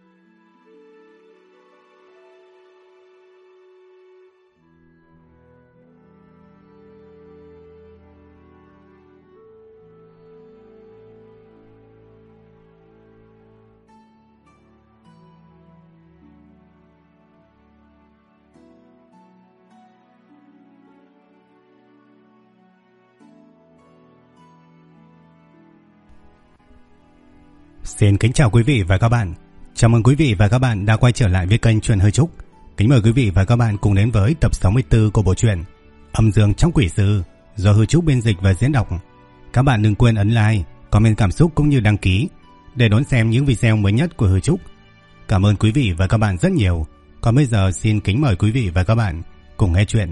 Xin kính chào quý vị và các bạn. Chào mừng quý vị và các bạn đã quay trở lại với kênh Truyện Hơi Trúc. Kính mời quý vị và các bạn cùng đến với tập 64 của bộ truyện Âm Dương Trong Quỷ Sư do Hơi Trúc biên dịch và diễn đọc. Các bạn đừng quên ấn like, comment cảm xúc cũng như đăng ký để đón xem những video mới nhất của Hơi Trúc. Cảm ơn quý vị và các bạn rất nhiều. Còn bây giờ xin kính mời quý vị và các bạn cùng nghe chuyện.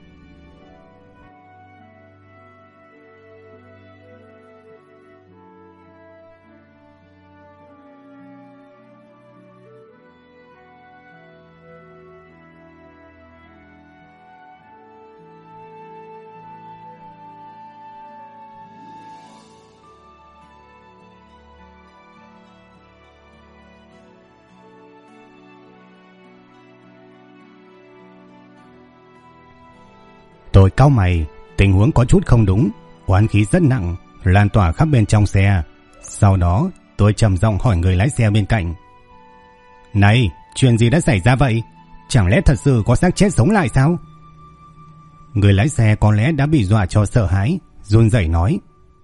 Tôi cau mày, tình huống có chút không đúng, oán khí rất nặng, lan tỏa khắp bên trong xe. Sau đó, tôi trầm giọng hỏi người lái xe bên cạnh. Này, chuyện gì đã xảy ra vậy? Chẳng lẽ thật sự có xác chết sống lại sao? Người lái xe có lẽ đã bị dọa cho sợ hãi, run rẩy nói.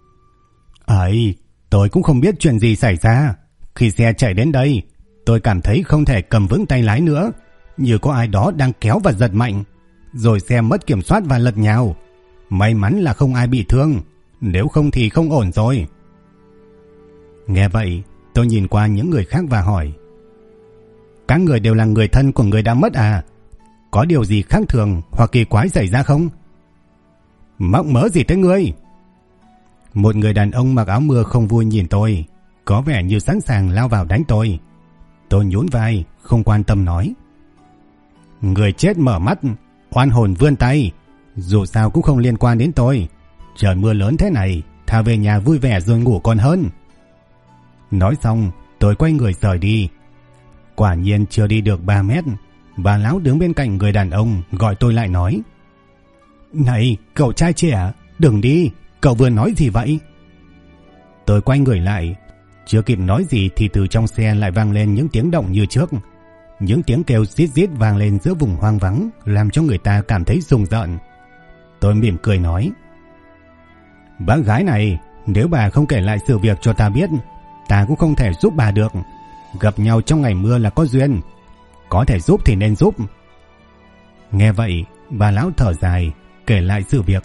Ấy, tôi cũng không biết chuyện gì xảy ra. Khi xe chạy đến đây, tôi cảm thấy không thể cầm vững tay lái nữa, như có ai đó đang kéo và giật mạnh. Rồi xe mất kiểm soát và lật nhào. May mắn là không ai bị thương, nếu không thì không ổn rồi. Nghe vậy, tôi nhìn qua những người khác và hỏi. Các người đều là người thân của người đã mất à? Có điều gì khác thường hoặc kỳ quái xảy ra không? Mắc mớ gì tới ngươi? Một người đàn ông mặc áo mưa không vui nhìn tôi, có vẻ như sẵn sàng lao vào đánh tôi. Tôi nhún vai, không quan tâm nói. Người chết mở mắt, oan hồn vươn tay, dù sao cũng không liên quan đến tôi. Trời mưa lớn thế này, thà về nhà vui vẻ rồi ngủ còn hơn. Nói xong, tôi quay người rời đi. Quả nhiên chưa đi được 3 mét, bà lão đứng bên cạnh người đàn ông gọi tôi lại nói. Này, cậu trai trẻ, đừng đi, cậu vừa nói gì vậy? Tôi quay người lại, chưa kịp nói gì thì từ trong xe lại vang lên những tiếng động như trước. Những tiếng kêu rít rít vang lên giữa vùng hoang vắng, làm cho người ta cảm thấy rùng rợn. Tôi mỉm cười nói. Bác gái này, nếu bà không kể lại sự việc cho ta biết, ta cũng không thể giúp bà được. Gặp nhau trong ngày mưa là có duyên, có thể giúp thì nên giúp. Nghe vậy, bà lão thở dài, kể lại sự việc.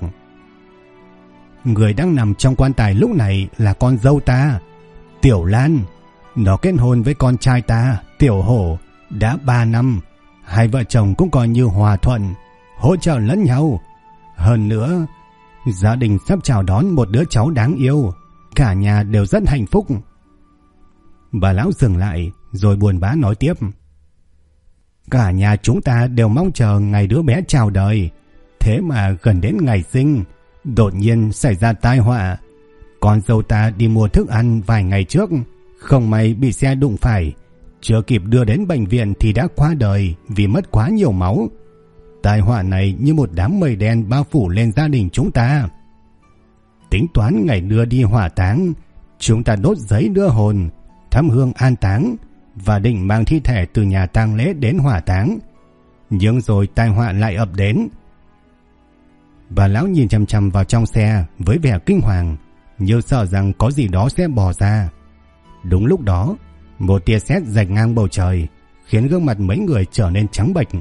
Người đang nằm trong quan tài lúc này là con dâu ta, Tiểu Lan. Nó kết hôn với con trai ta, Tiểu Hổ, đã 3 năm. Hai vợ chồng cũng coi như hòa thuận, hỗ trợ lẫn nhau. Hơn nữa, gia đình sắp chào đón một đứa cháu đáng yêu, cả nhà đều rất hạnh phúc. Bà lão dừng lại rồi buồn bã nói tiếp. Cả nhà chúng ta đều mong chờ ngày đứa bé chào đời. Thế mà gần đến ngày sinh, đột nhiên xảy ra tai họa. Con dâu ta đi mua thức ăn vài ngày trước, không may bị xe đụng phải, chưa kịp đưa đến bệnh viện thì đã qua đời vì mất quá nhiều máu. Tai họa này như một đám mây đen bao phủ lên gia đình chúng ta. Tính toán ngày đưa đi hỏa táng, chúng ta đốt giấy đưa hồn, thắp hương an táng và định mang thi thể từ nhà tang lễ đến hỏa táng. Nhưng rồi tai họa lại ập đến. Bà lão nhìn chằm chằm vào trong xe với vẻ kinh hoàng, như sợ rằng có gì đó sẽ bò ra. Đúng lúc đó, một tia sét rạch ngang bầu trời, khiến gương mặt mấy người trở nên trắng bệch.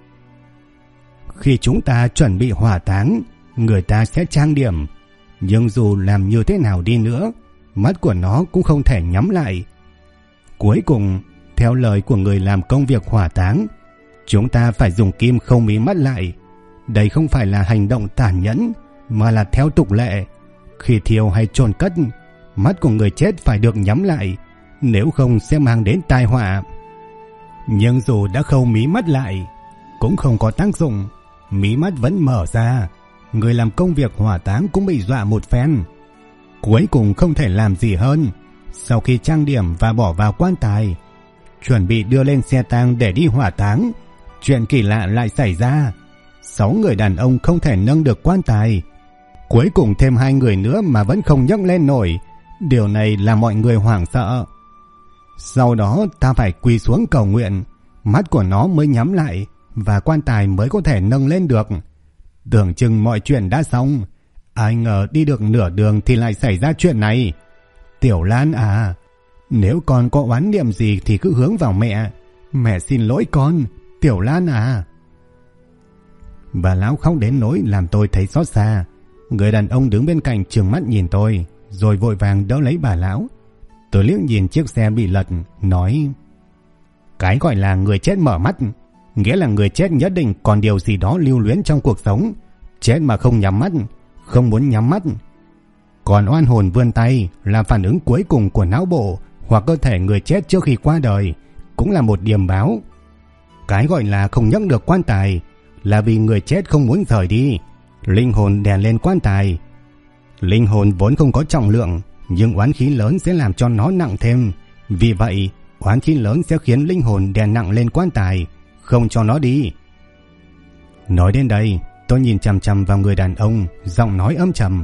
Khi chúng ta chuẩn bị hỏa táng, người ta sẽ trang điểm, nhưng dù làm như thế nào đi nữa, mắt của nó cũng không thể nhắm lại. Cuối cùng, theo lời của người làm công việc hỏa táng, chúng ta phải dùng kim khâu mí mắt lại. Đây không phải là hành động tàn nhẫn, mà là theo tục lệ. Khi thiêu hay chôn cất, mắt của người chết phải được nhắm lại, nếu không sẽ mang đến tai họa. Nhưng dù đã khâu mí mắt lại, cũng không có tác dụng. Mí mắt vẫn mở ra, người làm công việc hỏa táng cũng bị dọa một phen. Cuối cùng không thể làm gì hơn. Sau khi trang điểm và bỏ vào quan tài, chuẩn bị đưa lên xe tang để đi hỏa táng. Chuyện kỳ lạ lại xảy ra. 6 người đàn ông không thể nâng được quan tài. Cuối cùng thêm 2 người nữa mà vẫn không nhấc lên nổi. Điều này làm mọi người hoảng sợ. Sau đó ta phải quỳ xuống cầu nguyện, mắt của nó mới nhắm lại và quan tài mới có thể nâng lên được. Tưởng chừng mọi chuyện đã xong, ai ngờ đi được nửa đường thì lại xảy ra chuyện này. Tiểu Lan à, nếu con có oán niệm gì thì cứ hướng vào mẹ. Mẹ xin lỗi con, Tiểu Lan à. Bà lão khóc đến nỗi làm tôi thấy xót xa. Người đàn ông đứng bên cạnh trừng mắt nhìn tôi, rồi vội vàng đỡ lấy bà lão. Tôi liếc nhìn chiếc xe bị lật, nói: cái gọi là người chết mở mắt, nghĩa là người chết nhất định còn điều gì đó lưu luyến trong cuộc sống. Chết mà không nhắm mắt, không muốn nhắm mắt. Còn oan hồn vươn tay là phản ứng cuối cùng của não bộ hoặc cơ thể người chết trước khi qua đời, cũng là một điềm báo. Cái gọi là không nhấc được quan tài là vì người chết không muốn rời đi. Linh hồn đè lên quan tài. Linh hồn vốn không có trọng lượng, nhưng oán khí lớn sẽ làm cho nó nặng thêm. Vì vậy, oán khí lớn sẽ khiến linh hồn đè nặng lên quan tài, không cho nó đi. Nói đến đây, tôi nhìn chằm chằm vào người đàn ông, giọng nói âm trầm: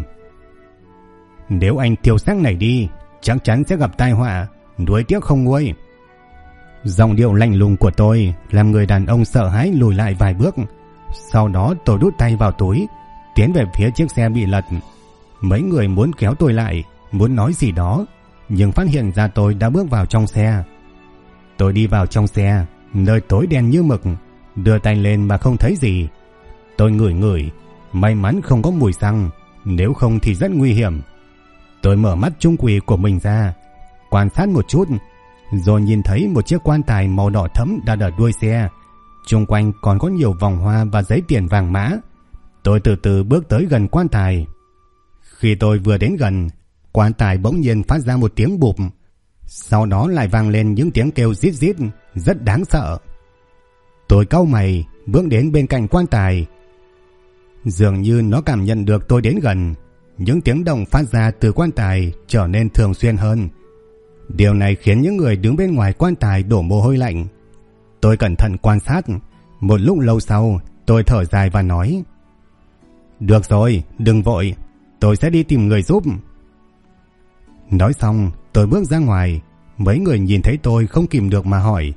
nếu anh tiêu xác này đi, chắc chắn sẽ gặp tai họa, nuối tiếc không nguôi. Giọng điệu lạnh lùng của tôi làm người đàn ông sợ hãi lùi lại vài bước. Sau đó tôi đút tay vào túi, tiến về phía chiếc xe bị lật. Mấy người muốn kéo tôi lại, muốn nói gì đó, nhưng phát hiện ra tôi đã bước vào trong xe. Tôi đi vào trong xe, nơi tối đen như mực, đưa tay lên mà không thấy gì. Tôi ngửi, may mắn không có mùi xăng, nếu không thì rất nguy hiểm. Tôi mở mắt trung quỷ của mình ra, quan sát một chút, rồi nhìn thấy một chiếc quan tài màu đỏ thẫm đặt ở đuôi xe. Xung quanh còn có nhiều vòng hoa và giấy tiền vàng mã. Tôi từ từ bước tới gần quan tài. Khi tôi vừa đến gần, quan tài bỗng nhiên phát ra một tiếng bụp. Sau đó lại vang lên những tiếng kêu rít rít, rất đáng sợ. Tôi cau mày, bước đến bên cạnh quan tài. Dường như nó cảm nhận được tôi đến gần. Những tiếng động phát ra từ quan tài trở nên thường xuyên hơn. Điều này khiến những người đứng bên ngoài quan tài đổ mồ hôi lạnh. Tôi cẩn thận quan sát. Một lúc lâu sau, tôi thở dài và nói: được rồi, đừng vội, tôi sẽ đi tìm người giúp. Nói xong, tôi bước ra ngoài. Mấy người nhìn thấy tôi không kìm được mà hỏi: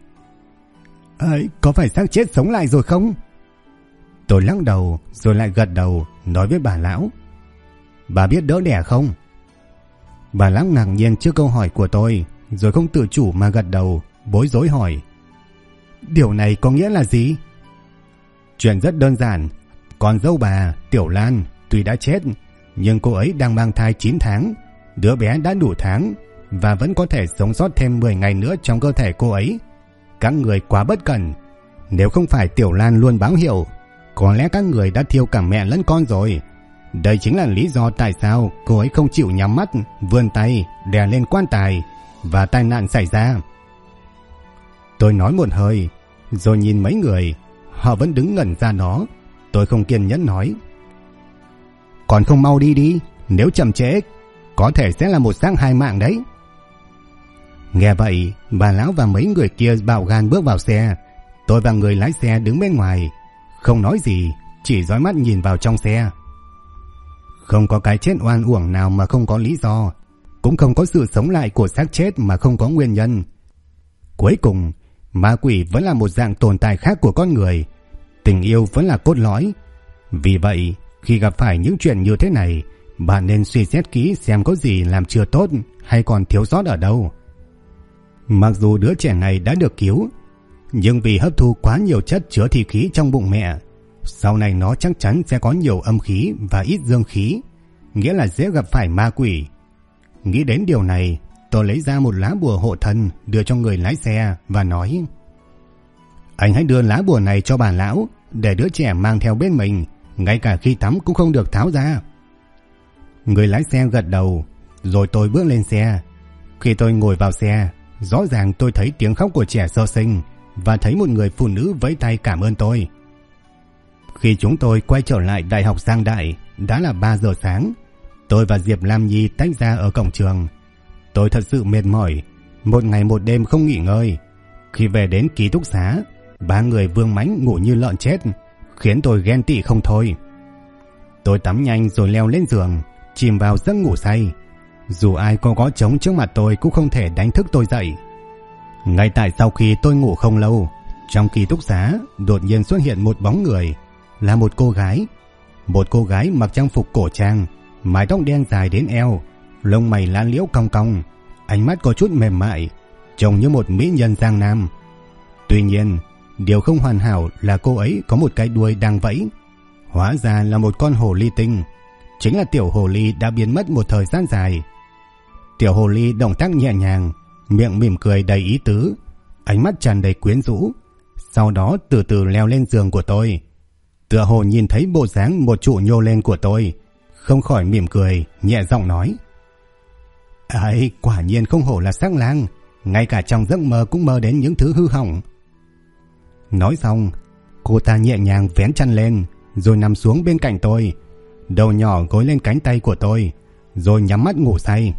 có phải xác chết sống lại rồi không? Tôi lắc đầu rồi lại gật đầu, nói với bà lão: bà biết đỡ đẻ không? Bà lão ngạc nhiên trước câu hỏi của tôi, rồi không tự chủ mà gật đầu, bối rối hỏi: điều này có nghĩa là gì? Chuyện rất đơn giản. Con dâu bà, Tiểu Lan, tuy đã chết, nhưng cô ấy đang mang thai 9 tháng. Đứa bé đã đủ tháng và vẫn có thể sống sót thêm 10 ngày nữa trong cơ thể cô ấy. Các người quá bất cẩn. Nếu không phải Tiểu Lan luôn báo hiệu, có lẽ các người đã thiêu cả mẹ lẫn con rồi. Đây chính là lý do tại sao cô ấy không chịu nhắm mắt, vươn tay đè lên quan tài và tai nạn xảy ra. Tôi nói một hơi, rồi nhìn mấy người, họ vẫn đứng ngẩn ra đó. Tôi không kiên nhẫn nói: còn không mau đi đi, nếu chậm trễ có thể sẽ là một xác 2 mạng đấy. Nghe vậy, bà lão và mấy người kia bạo gan bước vào xe. Tôi và người lái xe đứng bên ngoài, không nói gì, chỉ dõi mắt nhìn vào trong xe. Không có cái chết oan uổng nào mà không có lý do, cũng không có sự sống lại của xác chết mà không có nguyên nhân. Cuối cùng, ma quỷ vẫn là một dạng tồn tại khác của con người. Tình yêu vẫn là cốt lõi. Vì vậy, khi gặp phải những chuyện như thế này, bạn nên suy xét kỹ xem có gì làm chưa tốt hay còn thiếu sót ở đâu. Mặc dù đứa trẻ này đã được cứu, nhưng vì hấp thu quá nhiều chất chứa thi khí trong bụng mẹ, sau này nó chắc chắn sẽ có nhiều âm khí và ít dương khí, nghĩa là dễ gặp phải ma quỷ. Nghĩ đến điều này, tôi lấy ra một lá bùa hộ thân đưa cho người lái xe và nói: anh hãy đưa lá bùa này cho bà lão, để đứa trẻ mang theo bên mình, ngay cả khi tắm cũng không được tháo ra. Người lái xe gật đầu, rồi tôi bước lên xe. Khi tôi ngồi vào xe, rõ ràng tôi thấy tiếng khóc của trẻ sơ sinh và thấy một người phụ nữ vẫy tay cảm ơn tôi. Khi chúng tôi quay trở lại Đại học Giang Đại, đã là 3 giờ sáng. Tôi và Diệp Lam Nhi tách ra ở cổng trường. Tôi thật sự mệt mỏi, một ngày một đêm không nghỉ ngơi. Khi về đến ký túc xá, ba người Vương Mãnh ngủ như lợn chết, khiến tôi ghen tị không thôi. Tôi tắm nhanh rồi leo lên giường, chìm vào giấc ngủ say. Dù ai có gõ trống trước mặt tôi cũng không thể đánh thức tôi dậy. Ngay tại sau khi tôi ngủ không lâu, trong ký túc xá đột nhiên xuất hiện một bóng người, là một cô gái. Một cô gái mặc trang phục cổ trang, mái tóc đen dài đến eo, lông mày lá liễu cong cong, ánh mắt có chút mềm mại, trông như một mỹ nhân Giang Nam. Tuy nhiên, điều không hoàn hảo là cô ấy có một cái đuôi đang vẫy. Hóa ra là một con hồ ly tinh, chính là tiểu hồ ly đã biến mất một thời gian dài. Tiểu hồ ly động tác nhẹ nhàng, miệng mỉm cười đầy ý tứ, ánh mắt tràn đầy quyến rũ, sau đó từ từ leo lên giường của tôi. Tựa hồ nhìn thấy bộ dáng một trụ nhô lên của tôi, không khỏi mỉm cười, nhẹ giọng nói: "Ấy, quả nhiên không hổ là sắc lang, ngay cả trong giấc mơ cũng mơ đến những thứ hư hỏng." Nói xong, cô ta nhẹ nhàng vén chăn lên, rồi nằm xuống bên cạnh tôi, đầu nhỏ gối lên cánh tay của tôi, rồi nhắm mắt ngủ say.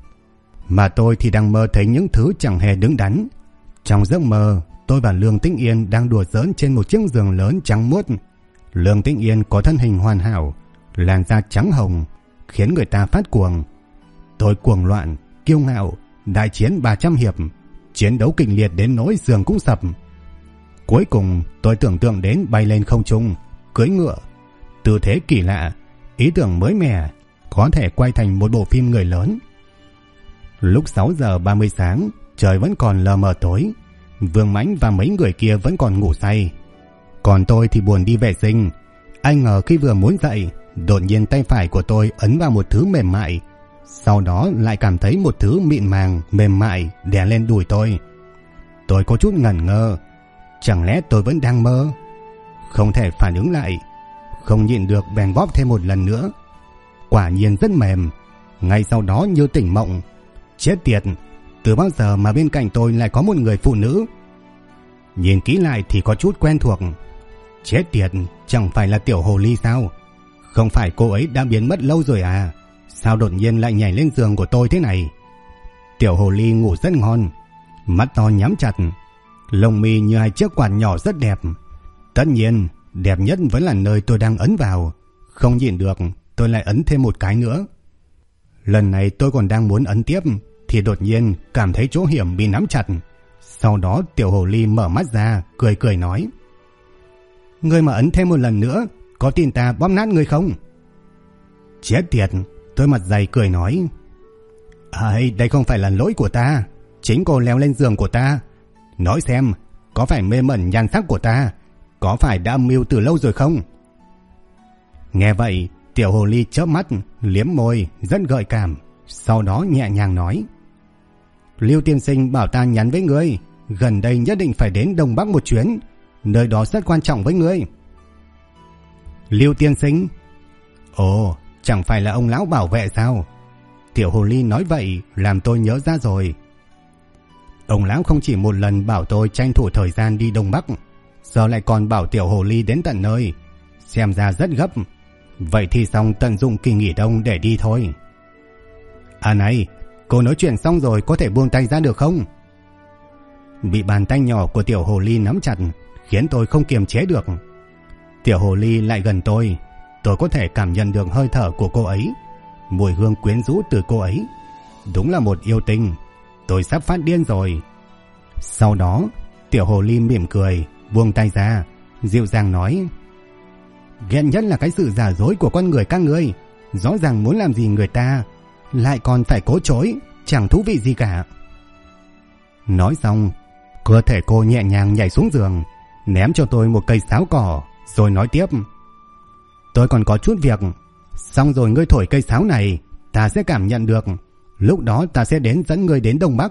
Mà tôi thì đang mơ thấy những thứ chẳng hề đứng đắn. Trong giấc mơ, tôi và Lương Tĩnh Yên đang đùa giỡn trên một chiếc giường lớn trắng muốt. Lương Tĩnh Yên có thân hình hoàn hảo, làn da trắng hồng, khiến người ta phát cuồng. Tôi cuồng loạn, kiêu ngạo, đại chiến 300 hiệp, chiến đấu kịch liệt đến nỗi giường cũng sập. Cuối cùng tôi tưởng tượng đến bay lên không trung, cưỡi ngựa, tư thế kỳ lạ, ý tưởng mới mẻ, có thể quay thành một bộ phim người lớn. Lúc 6 giờ 30 sáng, trời vẫn còn lờ mờ tối, Vương Mãnh và mấy người kia vẫn còn ngủ say. Còn tôi thì buồn đi vệ sinh. Ai ngờ khi vừa muốn dậy, đột nhiên tay phải của tôi ấn vào một thứ mềm mại, sau đó lại cảm thấy một thứ mịn màng mềm mại đè lên đùi tôi. Tôi có chút ngẩn ngơ, chẳng lẽ tôi vẫn đang mơ? Không thể phản ứng lại, không nhịn được bèn bóp thêm một lần nữa. Quả nhiên rất mềm. Ngay sau đó như tỉnh mộng. Chết tiệt, từ bao giờ mà bên cạnh tôi lại có một người phụ nữ? Nhìn kỹ lại thì có chút quen thuộc. Chết tiệt, chẳng phải là tiểu hồ ly sao? Không phải cô ấy đã biến mất lâu rồi à? Sao đột nhiên lại nhảy lên giường của tôi thế này? Tiểu hồ ly ngủ rất ngon, mắt to nhắm chặt, lông mi như hai chiếc quạt nhỏ rất đẹp. Tất nhiên, đẹp nhất vẫn là nơi tôi đang ấn vào. Không nhịn được, tôi lại ấn thêm một cái nữa. Lần này tôi còn đang muốn ấn tiếp thì đột nhiên cảm thấy chỗ hiểm bị nắm chặt. Sau đó tiểu hồ ly mở mắt ra, cười cười nói: "Ngươi mà ấn thêm một lần nữa, có tin ta bóp nát ngươi không?" Chết tiệt, tôi mặt dày cười nói: Đây không phải là lỗi của ta, chính cô leo lên giường của ta. Nói xem, có phải mê mẩn nhan sắc của ta, có phải đã âm mưu từ lâu rồi không?" Nghe vậy, tiểu hồ ly chớp mắt, liếm môi, rất gợi cảm, sau đó nhẹ nhàng nói: "Lưu tiên sinh bảo ta nhắn với ngươi, gần đây nhất định phải đến Đông Bắc một chuyến, nơi đó rất quan trọng với ngươi." Lưu tiên sinh? Ồ, chẳng phải là ông lão bảo vệ sao? Tiểu hồ ly nói vậy làm tôi nhớ ra rồi. Ông lão không chỉ một lần bảo tôi tranh thủ thời gian đi Đông Bắc, giờ lại còn bảo tiểu hồ ly đến tận nơi, xem ra rất gấp. Vậy thì xong tận dụng kỳ nghỉ đông để đi thôi. À này, cô nói chuyện xong rồi có thể buông tay ra được không? Bị bàn tay nhỏ của tiểu hồ ly nắm chặt khiến tôi không kiềm chế được. Tiểu hồ ly lại gần tôi có thể cảm nhận được hơi thở của cô ấy, mùi hương quyến rũ từ cô ấy. Đúng là một yêu tinh. Tôi sắp phát điên rồi. Sau đó tiểu hồ ly mỉm cười, buông tay ra, dịu dàng nói: "Ghét nhất là cái sự giả dối của con người các ngươi. Rõ ràng muốn làm gì người ta, lại còn phải cố chối, chẳng thú vị gì cả." Nói xong, cơ thể cô nhẹ nhàng nhảy xuống giường, ném cho tôi một cây sáo cỏ, rồi nói tiếp: "Tôi còn có chút việc, xong rồi ngươi thổi cây sáo này, ta sẽ cảm nhận được. Lúc đó ta sẽ đến dẫn ngươi đến Đông Bắc."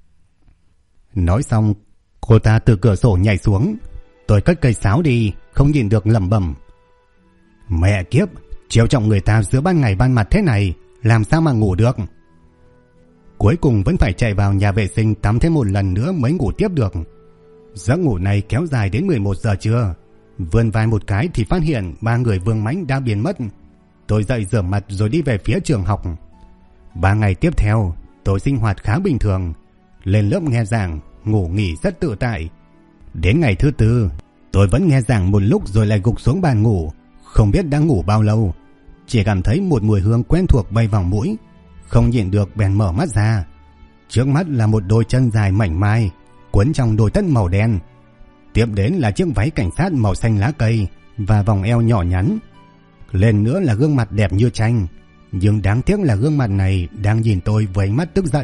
Nói xong, cô ta từ cửa sổ nhảy xuống. Tôi cất cây sáo đi, không nhìn được lẩm bẩm: "Mẹ kiếp, chiều trọng người ta giữa ban ngày ban mặt thế này, làm sao mà ngủ được?" Cuối cùng vẫn phải chạy vào nhà vệ sinh tắm thêm một lần nữa mới ngủ tiếp được. Giấc ngủ này kéo dài đến 11 giờ trưa. Vươn vai một cái thì phát hiện ba người Vương Mãnh đã biến mất. Tôi dậy rửa mặt rồi đi về phía trường học. 3 ngày tiếp theo, tôi sinh hoạt khá bình thường. Lên lớp nghe giảng, ngủ nghỉ rất tự tại. Đến ngày thứ tư, tôi vẫn nghe giảng một lúc rồi lại gục xuống bàn ngủ, không biết đã ngủ bao lâu. Chỉ cảm thấy một mùi hương quen thuộc bay vào mũi, không nhịn được bèn mở mắt ra. Trước mắt là một đôi chân dài mảnh mai, quấn trong đôi tất màu đen. Tiếp đến là chiếc váy cảnh sát màu xanh lá cây và vòng eo nhỏ nhắn. Lên nữa là gương mặt đẹp như tranh, nhưng đáng tiếc là gương mặt này đang nhìn tôi với ánh mắt tức giận.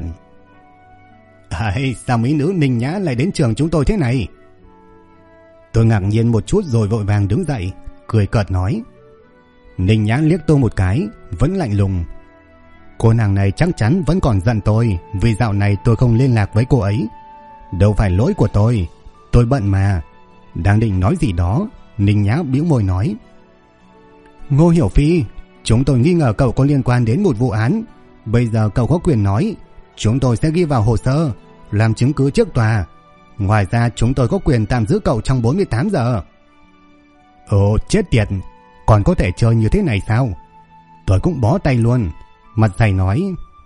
Sao mỹ nữ Ninh Nhã lại đến trường chúng tôi thế này? Tôi ngạc nhiên một chút rồi vội vàng đứng dậy, cười cợt nói. Ninh Nhã liếc tôi một cái, vẫn lạnh lùng. Cô nàng này chắc chắn vẫn còn giận tôi vì dạo này tôi không liên lạc với cô ấy. Đâu phải lỗi của tôi bận mà. Đang định nói gì đó, Ninh Nhã bĩu môi nói. Ngô Hiểu Phi, chúng tôi nghi ngờ cậu có liên quan đến một vụ án. Bây giờ cậu có quyền nói, chúng tôi sẽ ghi vào hồ sơ, làm chứng cứ trước tòa. Ngoài ra chúng tôi có quyền tạm giữ cậu trong 48 giờ. Ồ chết tiệt, còn có thể chơi như thế này sao? Tôi cũng bó tay luôn, mặt dày nói.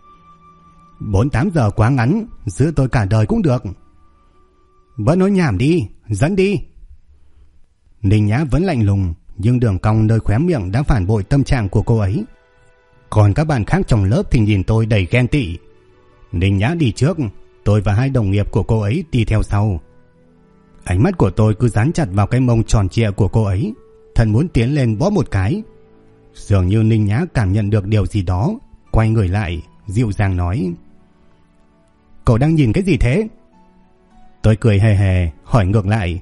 48 giờ quá ngắn, giữ tôi cả đời cũng được. Bớt nói nhảm đi, dẫn đi. Ninh Nhã vẫn lạnh lùng, nhưng đường cong nơi khóe miệng đã phản bội tâm trạng của cô ấy. Còn các bạn khác trong lớp thì nhìn tôi đầy ghen tị. Ninh Nhã đi trước, tôi và hai đồng nghiệp của cô ấy đi theo sau. Ánh mắt của tôi cứ dán chặt vào cái mông tròn trịa của cô ấy, thần muốn tiến lên bóp một cái. Dường như Ninh Nhã cảm nhận được điều gì đó, quay người lại, dịu dàng nói. Cậu đang nhìn cái gì thế? Tôi cười hề hề, hỏi ngược lại.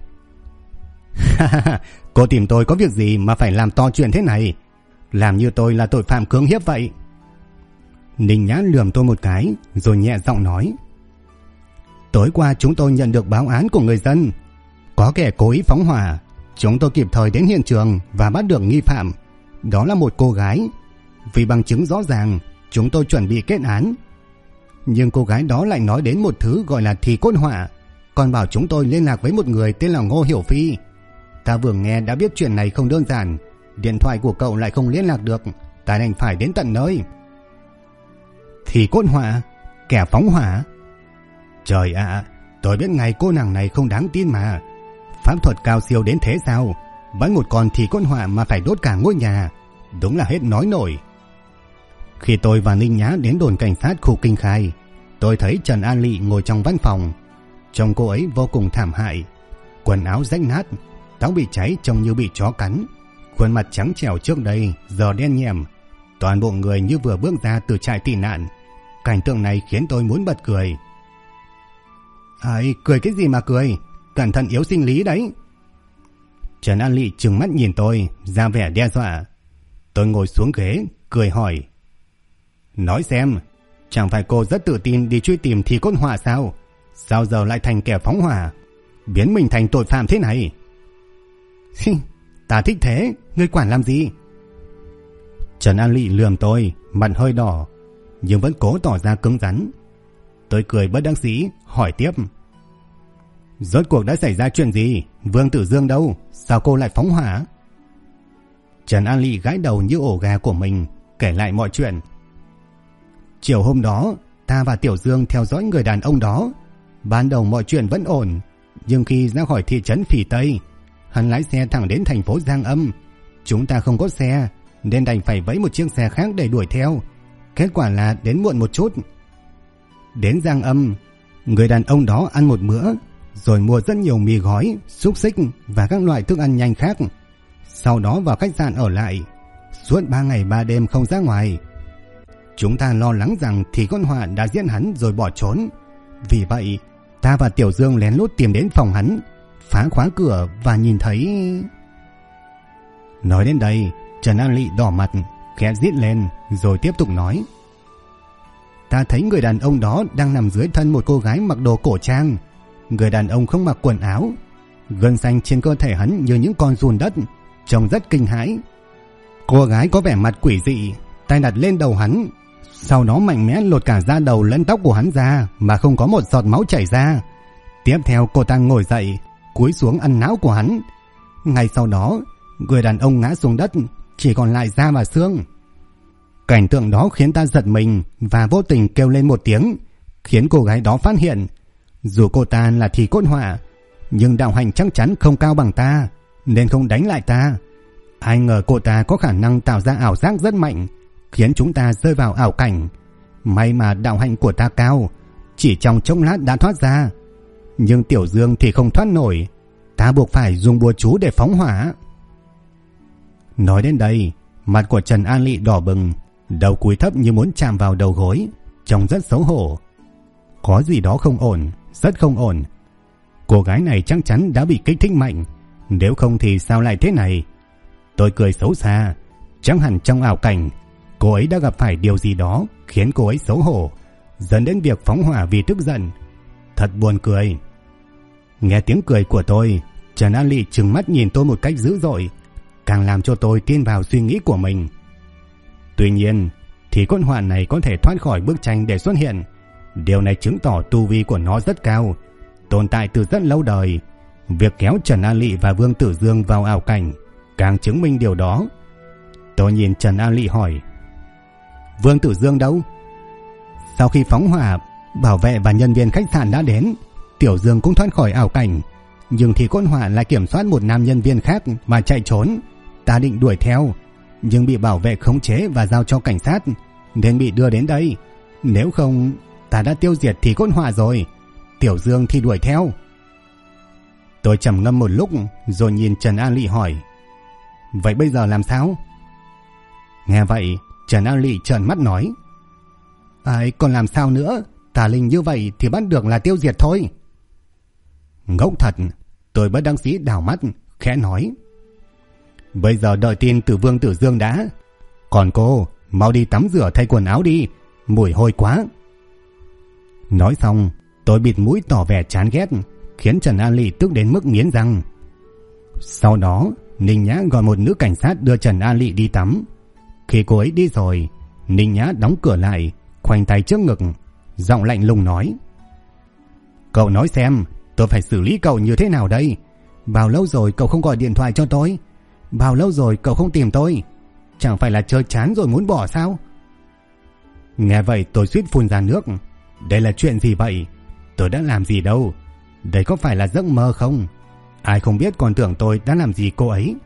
Cô tìm tôi có việc gì mà phải làm to chuyện thế này? Làm như tôi là tội phạm cưỡng hiếp vậy. Ninh Nhã lườm tôi một cái, rồi nhẹ giọng nói. Tối qua chúng tôi nhận được báo án của người dân. Có kẻ cố ý phóng hỏa. Chúng tôi kịp thời đến hiện trường và bắt được nghi phạm. Đó là một cô gái. Vì bằng chứng rõ ràng, chúng tôi chuẩn bị kết án. Nhưng cô gái đó lại nói đến một thứ gọi là thì cốt họa, còn bảo chúng tôi liên lạc với một người tên là Ngô Hiểu Phi. Ta vừa nghe đã biết chuyện này không đơn giản. Điện thoại của cậu lại không liên lạc được, ta đành phải đến tận nơi. Thì cốt họa? Kẻ phóng hỏa? Trời ạ, tôi biết ngay cô nàng này không đáng tin mà. Pháp thuật cao siêu đến thế sao? Vẫn một con thì cốt họa mà phải đốt cả ngôi nhà. Đúng là hết nói nổi. Khi tôi và Ninh Nhã đến đồn cảnh sát khu Kinh Khai, tôi thấy Trần An Lị ngồi trong văn phòng. Trông cô ấy vô cùng thảm hại, quần áo rách nát, tóc bị cháy trông như bị chó cắn, khuôn mặt trắng trẻo trước đây giờ đen nhèm, toàn bộ người như vừa bước ra từ trại tị nạn. Cảnh tượng này khiến tôi muốn bật cười. Cười cái gì mà cười, cẩn thận yếu sinh lý đấy. Trần An Lị trừng mắt nhìn tôi, ra vẻ đe dọa. Tôi ngồi xuống ghế, cười hỏi. Nói xem, chẳng phải cô rất tự tin đi truy tìm thì cốt họa sao? Sao giờ lại thành kẻ phóng hỏa, biến mình thành tội phạm thế này? Ta thích thế, ngươi quản làm gì? Trần An Lị lườm tôi, mặt hơi đỏ, nhưng vẫn cố tỏ ra cứng rắn. Tôi cười bất đắc dĩ, hỏi tiếp. Rốt cuộc đã xảy ra chuyện gì? Vương Tử Dương đâu? Sao cô lại phóng hỏa? Trần An Lị gãi đầu như ổ gà của mình, kể lại mọi chuyện. Chiều hôm đó, ta và Tiểu Dương theo dõi người đàn ông đó. Ban đầu mọi chuyện vẫn ổn, nhưng khi ra khỏi thị trấn Phỉ Tây, hắn lái xe thẳng đến thành phố Giang Âm. Chúng ta không có xe, nên đành phải vẫy một chiếc xe khác để đuổi theo. Kết quả là đến muộn một chút. Đến Giang Âm, người đàn ông đó ăn một bữa, rồi mua rất nhiều mì gói, xúc xích và các loại thức ăn nhanh khác. Sau đó vào khách sạn ở lại, suốt 3 ngày 3 đêm không ra ngoài. Chúng ta lo lắng rằng thì con họa đã giết hắn rồi bỏ trốn. Vì vậy, ta và Tiểu Dương lén lút tìm đến phòng hắn, phá khóa cửa và nhìn thấy... Nói đến đây, Trần An Lị đỏ mặt, khẽ rít lên rồi tiếp tục nói. Ta thấy người đàn ông đó đang nằm dưới thân một cô gái mặc đồ cổ trang. Người đàn ông không mặc quần áo, gân xanh trên cơ thể hắn như những con giun đất, trông rất kinh hãi. Cô gái có vẻ mặt quỷ dị, tay đặt lên đầu hắn, sau đó mạnh mẽ lột cả da đầu lẫn tóc của hắn ra mà không có một giọt máu chảy ra. Tiếp theo cô ta ngồi dậy, cúi xuống ăn não của hắn. Ngay sau đó, người đàn ông ngã xuống đất, chỉ còn lại da và xương. Cảnh tượng đó khiến ta giật mình và vô tình kêu lên một tiếng, khiến cô gái đó phát hiện. Dù cô ta là thì cốt họa, nhưng đạo hành chắc chắn không cao bằng ta, nên không đánh lại ta. Ai ngờ cô ta có khả năng tạo ra ảo giác rất mạnh, khiến chúng ta rơi vào ảo cảnh. May mà đạo hạnh của ta cao, chỉ trong chốc lát đã thoát ra. Nhưng Tiểu Dương thì không thoát nổi, ta buộc phải dùng bùa chú để phóng hỏa. Nói đến đây, mặt của Trần An Lị đỏ bừng, đầu cúi thấp như muốn chạm vào đầu gối, trông rất xấu hổ. Có gì đó không ổn, rất không ổn. Cô gái này chắc chắn đã bị kích thích mạnh, nếu không thì sao lại thế này? Tôi cười xấu xa, chắc hẳn trong ảo cảnh cô ấy đã gặp phải điều gì đó khiến cô ấy xấu hổ, dẫn đến việc phóng hỏa vì tức giận. Thật buồn cười. Nghe tiếng cười của tôi, Trần An Lị trừng mắt nhìn tôi một cách dữ dội, càng làm cho tôi tin vào suy nghĩ của mình. Tuy nhiên, thì con họa này có thể thoát khỏi bức tranh để xuất hiện. Điều này chứng tỏ tu vi của nó rất cao, tồn tại từ rất lâu đời. Việc kéo Trần An Lị và Vương Tử Dương vào ảo cảnh càng chứng minh điều đó. Tôi nhìn Trần An Lị hỏi: Vương Tử Dương đâu? Sau khi phóng hỏa, bảo vệ và nhân viên khách sạn đã đến, Tiểu Dương cũng thoát khỏi ảo cảnh, nhưng thì con họa lại kiểm soát một nam nhân viên khác và chạy trốn. Ta định đuổi theo, nhưng bị bảo vệ khống chế và giao cho cảnh sát, nên bị đưa đến đây. Nếu không, ta đã tiêu diệt thì con họa rồi. Tiểu Dương thì đuổi theo. Tôi trầm ngâm một lúc rồi nhìn Trần An Lị hỏi: Vậy bây giờ làm sao? Nghe vậy, Trần An Lị trợn mắt nói: Còn làm sao nữa? Tà linh như vậy thì bắt được là tiêu diệt thôi. Ngốc thật. Tôi bất đắc dĩ đảo mắt, khẽ nói: Bây giờ đợi tin từ Vương Tử Dương đã. Còn cô, mau đi tắm rửa thay quần áo đi, mùi hôi quá. Nói xong, tôi bịt mũi tỏ vẻ chán ghét, khiến Trần An Lị tức đến mức nghiến răng. Sau đó, Ninh Nhã gọi một nữ cảnh sát đưa Trần An Lị đi tắm. Khi cô ấy đi rồi, Ninh Nhã đóng cửa lại, khoanh tay trước ngực, giọng lạnh lùng nói: Cậu nói xem, tôi phải xử lý cậu như thế nào đây? Bao lâu rồi cậu không gọi điện thoại cho tôi? Bao lâu rồi cậu không tìm tôi? Chẳng phải là chơi chán rồi muốn bỏ sao? Nghe vậy tôi suýt phun ra nước. Đây là chuyện gì vậy? Tôi đã làm gì đâu? Đây có phải là giấc mơ không? Ai không biết còn tưởng tôi đã làm gì cô ấy.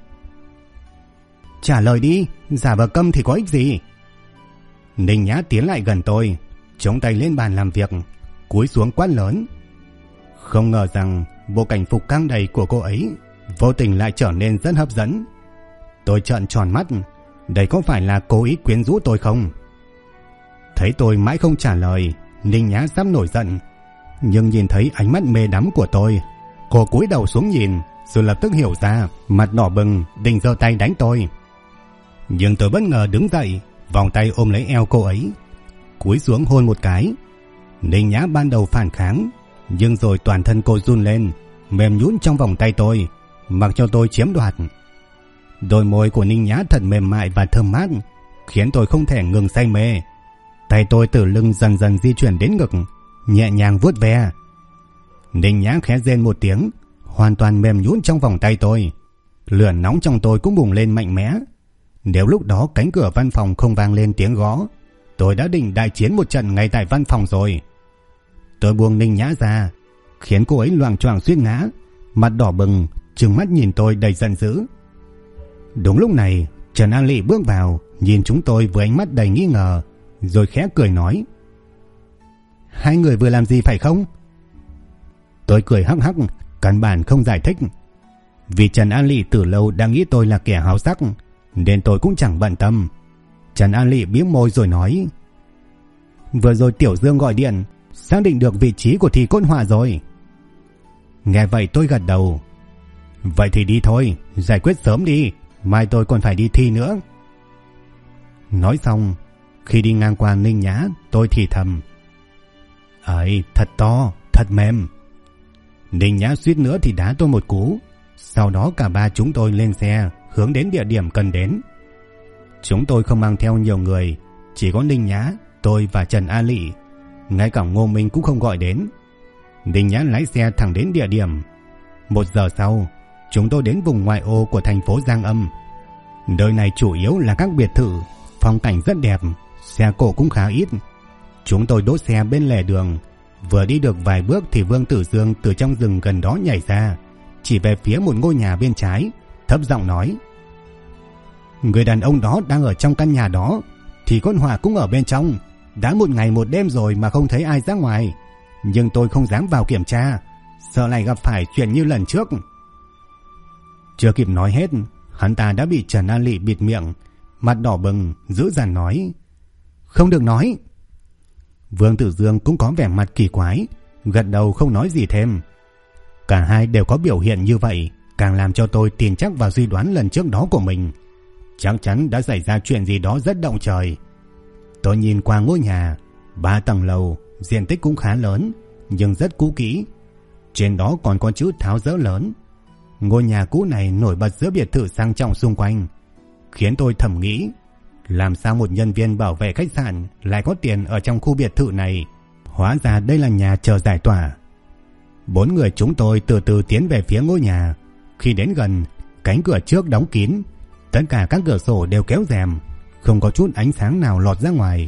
Trả lời đi, giả vờ câm thì có ích gì? Ninh Nhã tiến lại gần tôi, chống tay lên bàn làm việc, cúi xuống quát lớn. Không ngờ rằng bộ cảnh phục căng đầy của cô ấy vô tình lại trở nên rất hấp dẫn. Tôi trợn tròn mắt, đây có phải là cố ý quyến rũ tôi không? Thấy tôi mãi không trả lời, Ninh Nhã sắp nổi giận, nhưng nhìn thấy ánh mắt mê đắm của tôi, cô cúi đầu xuống nhìn, rồi lập tức hiểu ra, mặt đỏ bừng, định giơ tay đánh tôi. Nhưng tôi bất ngờ đứng dậy, vòng tay ôm lấy eo cô ấy, cúi xuống hôn một cái. Ninh Nhã ban đầu phản kháng, nhưng rồi toàn thân cô run lên, mềm nhũn trong vòng tay tôi, mặc cho tôi chiếm đoạt. Đôi môi của Ninh Nhã thật mềm mại và thơm mát, khiến tôi không thể ngừng say mê. Tay tôi từ lưng dần dần di chuyển đến ngực, nhẹ nhàng vuốt ve. Ninh Nhã khẽ rên một tiếng, hoàn toàn mềm nhũn trong vòng tay tôi. Lửa nóng trong tôi cũng bùng lên mạnh mẽ. Nếu lúc đó cánh cửa văn phòng không vang lên tiếng gõ, tôi đã định đại chiến một trận ngay tại văn phòng rồi. Tôi buông Ninh Nhã ra, khiến cô ấy loạng choạng suýt ngã, mặt đỏ bừng, trừng mắt nhìn tôi đầy giận dữ. Đúng lúc này, Trần An Lị bước vào, nhìn chúng tôi với ánh mắt đầy nghi ngờ, rồi khẽ cười nói: Hai người vừa làm gì phải không? Tôi cười hắc hắc, căn bản không giải thích. Vì Trần An Lị từ lâu đã nghĩ tôi là kẻ háo sắc, nên tôi cũng chẳng bận tâm. Trần An Lị bĩu môi rồi nói: Vừa rồi Tiểu Dương gọi điện, xác định được vị trí của Thì Cốt Hỏa rồi. Nghe vậy tôi gật đầu. Vậy thì đi thôi, giải quyết sớm đi, mai tôi còn phải đi thi nữa. Nói xong, khi đi ngang qua Ninh Nhã, tôi thì thầm: Ấy, thật to, thật mềm. Ninh Nhã suýt nữa thì đá tôi một cú. Sau đó cả ba chúng tôi lên xe, hướng đến địa điểm cần đến. Chúng tôi không mang theo nhiều người, chỉ có Ninh Nhã, tôi và Trần An Lị. Ngay cả Ngô Minh cũng không gọi đến. Ninh Nhã lái xe thẳng đến địa điểm. 1 giờ sau, chúng tôi đến vùng ngoại ô của thành phố Giang Âm. Nơi này chủ yếu là các biệt thự, phong cảnh rất đẹp, xe cộ cũng khá ít. Chúng tôi đỗ xe bên lề đường, Vừa đi được vài bước thì Vương Tử Dương từ trong rừng gần đó nhảy ra, chỉ về phía một ngôi nhà bên trái, thấp giọng nói: người đàn ông đó đang ở trong căn nhà đó, thì con Hỏa cũng ở bên trong. Đã một ngày một đêm rồi mà không thấy ai ra ngoài, nhưng tôi không dám vào kiểm tra, sợ lại gặp phải chuyện như lần trước. Chưa kịp nói hết, hắn ta đã bị Trần An Lị bịt miệng, mặt đỏ bừng, dữ dằn nói: không được nói. Vương Tử Dương cũng có vẻ mặt kỳ quái, gật đầu không nói gì thêm. Cả hai đều có biểu hiện như vậy, càng làm cho tôi tin chắc vào suy đoán lần trước đó của mình. Chắc chắn đã xảy ra chuyện gì đó rất động trời. Tôi nhìn qua ngôi nhà, 3 tầng lầu, diện tích cũng khá lớn, nhưng rất cũ kỹ. Trên đó còn có chữ tháo dỡ lớn. Ngôi nhà cũ này nổi bật giữa biệt thự sang trọng xung quanh, khiến tôi thầm nghĩ, làm sao một nhân viên bảo vệ khách sạn lại có tiền ở trong khu biệt thự này? Hóa ra đây là nhà chờ giải tỏa. 4 người chúng tôi từ từ tiến về phía ngôi nhà. Khi đến gần, cánh cửa trước đóng kín, tất cả các cửa sổ đều kéo rèm, không có chút ánh sáng nào lọt ra ngoài.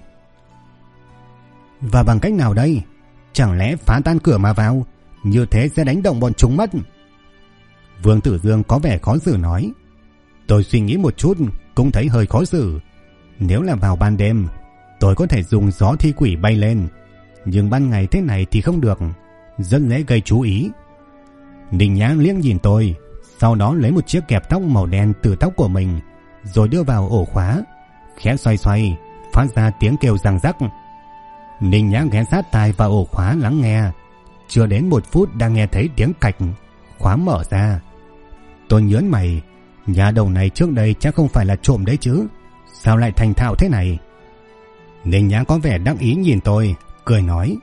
Và bằng cách nào đây? Chẳng lẽ phá tan cửa mà vào? Như thế sẽ đánh động bọn chúng mất. Vương Tử Dương có vẻ khó xử nói. Tôi suy nghĩ một chút cũng thấy hơi khó xử. Nếu là vào ban đêm, tôi có thể dùng gió thi quỷ bay lên, nhưng ban ngày thế này thì không được, rất dễ gây chú ý. Ninh Nhã liếc nhìn tôi, sau đó lấy một chiếc kẹp tóc màu đen từ tóc của mình, rồi đưa vào ổ khóa, khẽ xoay xoay, phát ra tiếng kêu răng rắc. Ninh Nhã ghé sát tai vào ổ khóa lắng nghe. Chưa đến 1 phút đã nghe thấy tiếng cạch, khóa mở ra. Tôi nhớn mày, nhà đầu này trước đây chắc không phải là trộm đấy chứ, sao lại thành thạo thế này? Ninh Nhã có vẻ đắc ý nhìn tôi, cười nói: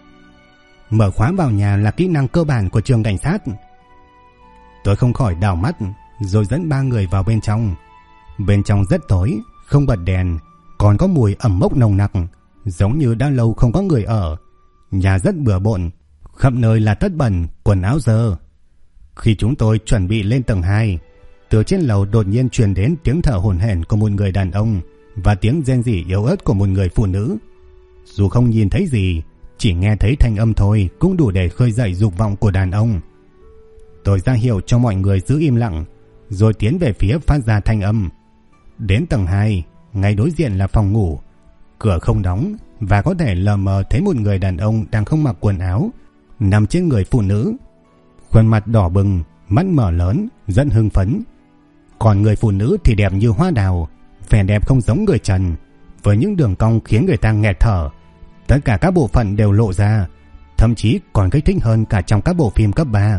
mở khóa vào nhà là kỹ năng cơ bản của trường cảnh sát. Tôi không khỏi đảo mắt, rồi dẫn 3 người vào bên trong. Bên trong rất tối, không bật đèn, còn có mùi ẩm mốc nồng nặc, giống như đã lâu không có người ở. Nhà rất bừa bộn, khắp nơi là tất bẩn, quần áo dơ. Khi chúng tôi chuẩn bị lên tầng 2, từ trên lầu đột nhiên truyền đến tiếng thở hổn hển của một người đàn ông và tiếng rên rỉ yếu ớt của một người phụ nữ. Dù không nhìn thấy gì, chỉ nghe thấy thanh âm thôi cũng đủ để khơi dậy dục vọng của đàn ông. Tôi ra hiệu cho mọi người giữ im lặng, rồi tiến về phía phát ra thanh âm. Đến tầng 2, ngay đối diện là phòng ngủ. Cửa không đóng và có thể lờ mờ thấy một người đàn ông đang không mặc quần áo, nằm trên người phụ nữ. Khuôn mặt đỏ bừng, mắt mở lớn, rất hưng phấn. Còn người phụ nữ thì đẹp như hoa đào, vẻ đẹp không giống người trần, với những đường cong khiến người ta nghẹt thở. Tất cả các bộ phận đều lộ ra, thậm chí còn kích thích hơn cả trong các bộ phim cấp 3.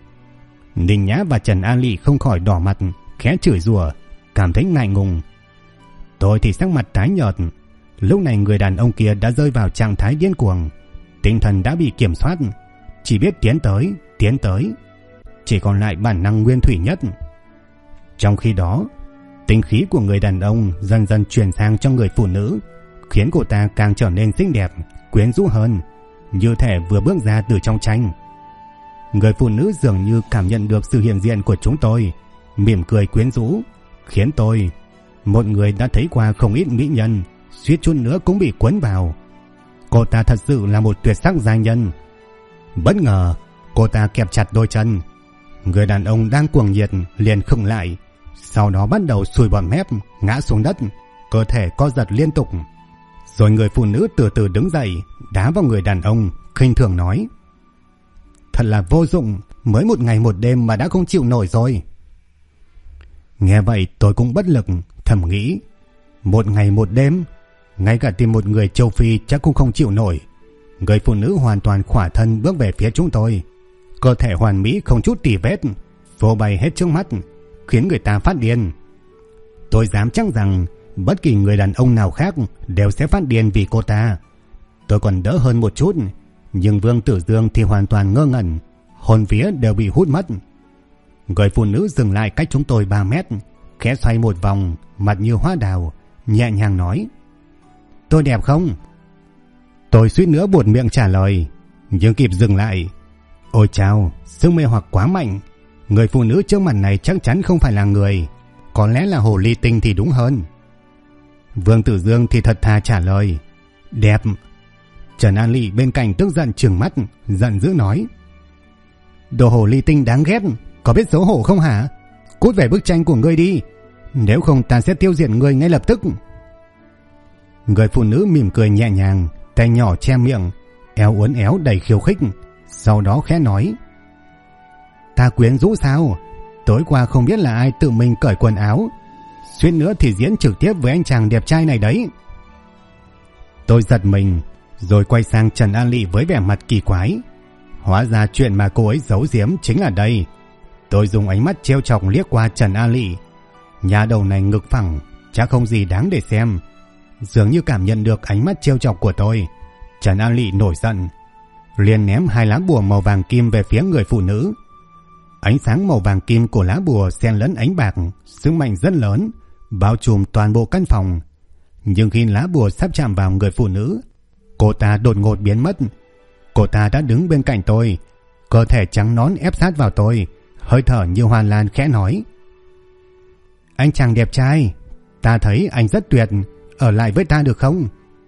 Ninh Nhã và Trần An Lị không khỏi đỏ mặt, khẽ chửi rủa, cảm thấy ngại ngùng. Tôi thì sắc mặt tái nhợt. Lúc này người đàn ông kia đã rơi vào trạng thái điên cuồng, tinh thần đã bị kiểm soát, chỉ biết tiến tới, chỉ còn lại bản năng nguyên thủy nhất. Trong khi đó, tinh khí của người đàn ông dần dần chuyển sang cho người phụ nữ, khiến cô ta càng trở nên xinh đẹp, quyến rũ hơn, như thể vừa bước ra từ trong tranh. Người phụ nữ dường như cảm nhận được sự hiện diện của chúng tôi, mỉm cười quyến rũ, khiến tôi, một người đã thấy qua không ít mỹ nhân, suýt chút nữa cũng bị cuốn vào. Cô ta thật sự là một tuyệt sắc giai nhân. Bất ngờ, cô ta kẹp chặt đôi chân. Người đàn ông đang cuồng nhiệt liền khựng lại, sau đó bắt đầu sùi bọt mép, ngã xuống đất, cơ thể co giật liên tục. Rồi người phụ nữ từ từ đứng dậy, đá vào người đàn ông, khinh thường nói: thật là vô dụng, mới một ngày một đêm mà đã không chịu nổi rồi. Nghe vậy tôi cũng bất lực, thầm nghĩ: một ngày một đêm, ngay cả tìm một người châu Phi chắc cũng không chịu nổi. Người phụ nữ hoàn toàn khỏa thân bước về phía chúng tôi, cơ thể hoàn mỹ không chút tì vết, phô bày hết trước mắt, khiến người ta phát điên. Tôi dám chắc rằng bất kỳ người đàn ông nào khác đều sẽ phát điên vì cô ta. Tôi còn đỡ hơn một chút, nhưng Vương Tử Dương thì hoàn toàn ngơ ngẩn, hồn vía đều bị hút mất. Người phụ nữ dừng lại cách chúng tôi 3 mét, khẽ xoay một vòng, mặt như hoa đào, nhẹ nhàng nói: tôi đẹp không? Tôi suýt nữa buột miệng trả lời, nhưng kịp dừng lại. Ôi chao, sức mê hoặc quá mạnh. Người phụ nữ trước mặt này chắc chắn không phải là người, có lẽ là hồ ly tinh thì đúng hơn. Vương Tử Dương thì thật thà trả lời: đẹp. Trần An Lị bên cạnh tức giận trừng mắt, giận dữ nói: Đồ hồ ly tinh đáng ghét, có biết xấu hổ không hả? Cút về bức tranh của ngươi đi, nếu không ta sẽ tiêu diệt ngươi ngay lập tức. Người phụ nữ mỉm cười nhẹ nhàng, tay nhỏ che miệng, eo uốn éo đầy khiêu khích, sau đó khẽ nói: Ta quyến rũ sao? Tối qua không biết là ai tự mình cởi quần áo, suýt nữa thì diễn trực tiếp với anh chàng đẹp trai này đấy. Tôi giật mình, rồi quay sang Trần An Lị với vẻ mặt kỳ quái. Hóa ra chuyện mà cô ấy giấu giếm chính là đây. Tôi dùng ánh mắt trêu chọc liếc qua Trần An Lị. Nhà đầu này ngực phẳng, chắc không gì đáng để xem. Dường như cảm nhận được ánh mắt trêu chọc của tôi, Trần An Lị nổi giận, liền ném 2 lá bùa màu vàng kim về phía người phụ nữ. Ánh sáng màu vàng kim của lá bùa xen lẫn ánh bạc, sức mạnh rất lớn, bao trùm toàn bộ căn phòng. Nhưng khi lá bùa sắp chạm vào người phụ nữ, cô ta đột ngột biến mất. Cô ta đã đứng bên cạnh tôi, cơ thể trắng nõn ép sát vào tôi, hơi thở như hoa lan khẽ nói: Anh chàng đẹp trai, ta thấy anh rất tuyệt, ở lại với ta được không?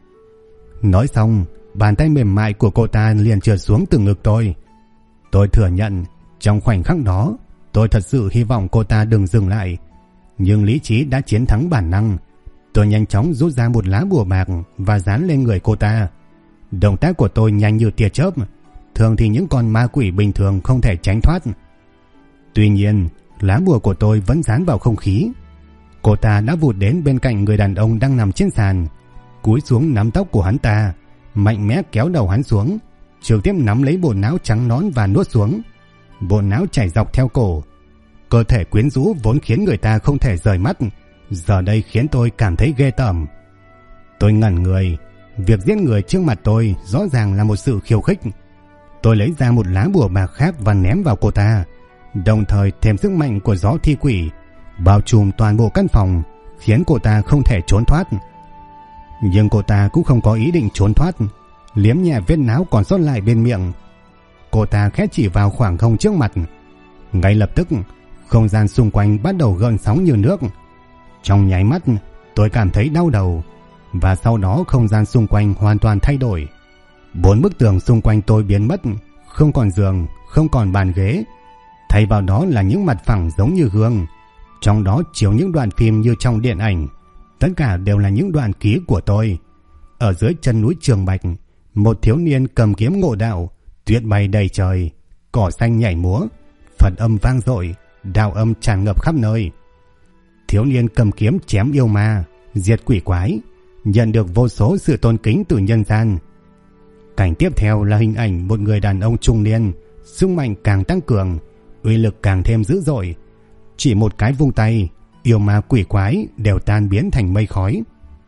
Nói xong, bàn tay mềm mại của cô ta liền trượt xuống từ ngực tôi. Tôi thừa nhận, trong khoảnh khắc đó, tôi thật sự hy vọng cô ta đừng dừng lại. Nhưng lý trí đã chiến thắng bản năng. Tôi nhanh chóng rút ra một lá bùa bạc và dán lên người cô ta. Động tác của tôi nhanh như tia chớp, thường thì những con ma quỷ bình thường không thể tránh thoát. Tuy nhiên, lá bùa của tôi vẫn dán vào không khí. Cô ta đã vụt đến bên cạnh người đàn ông đang nằm trên sàn, cúi xuống nắm tóc của hắn ta, mạnh mẽ kéo đầu hắn xuống, trực tiếp nắm lấy bộ não trắng nõn và nuốt xuống. Bộ não chảy dọc theo cổ. Cơ thể quyến rũ vốn khiến người ta không thể rời mắt, giờ đây khiến tôi cảm thấy ghê tởm. Tôi ngẩn người. Việc giết người trước mặt tôi rõ ràng là một sự khiêu khích. Tôi lấy ra một lá bùa bạc khác và ném vào cô ta, đồng thời thêm sức mạnh của gió thi quỷ bao trùm toàn bộ căn phòng, khiến cô ta không thể trốn thoát. Nhưng cô ta cũng không có ý định trốn thoát, liếm nhẹ vết não còn sót lại bên miệng. Cô ta khẽ chỉ vào khoảng không trước mặt. Ngay lập tức, không gian xung quanh bắt đầu gợn sóng như nước. Trong nháy mắt, tôi cảm thấy đau đầu, và sau đó không gian xung quanh hoàn toàn thay đổi. 4 bức tường xung quanh tôi biến mất, không còn giường, không còn bàn ghế, thay vào đó là những mặt phẳng giống như gương, trong đó chiếu những đoạn phim như trong điện ảnh. Tất cả đều là những đoạn ký của tôi. Ở dưới chân núi Trường Bạch, một thiếu niên cầm kiếm ngộ đạo, tuyết bay đầy trời, cỏ xanh nhảy múa, Phật âm vang dội, đạo âm tràn ngập khắp nơi. Thiếu niên cầm kiếm chém yêu ma, diệt quỷ quái, nhận được vô số sự tôn kính từ nhân gian. Cảnh tiếp theo là hình ảnh một người đàn ông trung niên, sức mạnh càng tăng cường, uy lực càng thêm dữ dội. Chỉ một cái vung tay, yêu ma quỷ quái đều tan biến thành mây khói.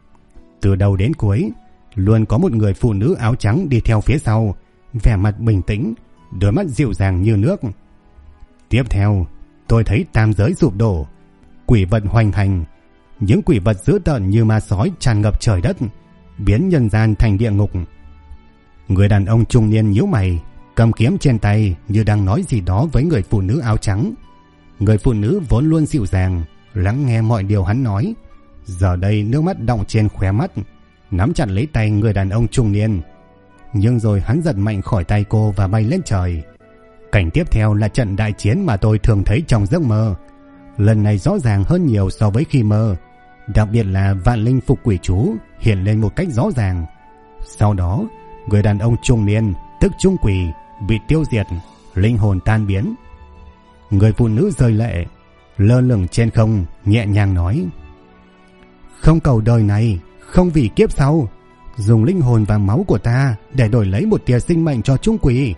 Từ đầu đến cuối, luôn có một người phụ nữ áo trắng đi theo phía sau, vẻ mặt bình tĩnh, đôi mắt dịu dàng như nước. Tiếp theo, tôi thấy tam giới sụp đổ, quỷ vật hoành hành, những quỷ vật dữ tợn như ma sói tràn ngập trời đất, biến nhân gian thành địa ngục. Người đàn ông trung niên nhíu mày, cầm kiếm trên tay như đang nói gì đó với người phụ nữ áo trắng. Người phụ nữ vốn luôn dịu dàng, lắng nghe mọi điều hắn nói, giờ đây nước mắt đọng trên khóe mắt, nắm chặt lấy tay người đàn ông trung niên. Nhưng rồi hắn giật mạnh khỏi tay cô và bay lên trời. Cảnh tiếp theo là trận đại chiến mà tôi thường thấy trong giấc mơ. Lần này rõ ràng hơn nhiều so với khi mơ, đặc biệt là vạn linh phục quỷ chú hiện lên một cách rõ ràng. Sau đó, người đàn ông trung niên, tức trung quỷ, bị tiêu diệt, linh hồn tan biến. Người phụ nữ rơi lệ, lơ lửng trên không, nhẹ nhàng nói: Không cầu đời này, không vì kiếp sau, dùng linh hồn và máu của ta để đổi lấy một tia sinh mệnh cho trung quỷ.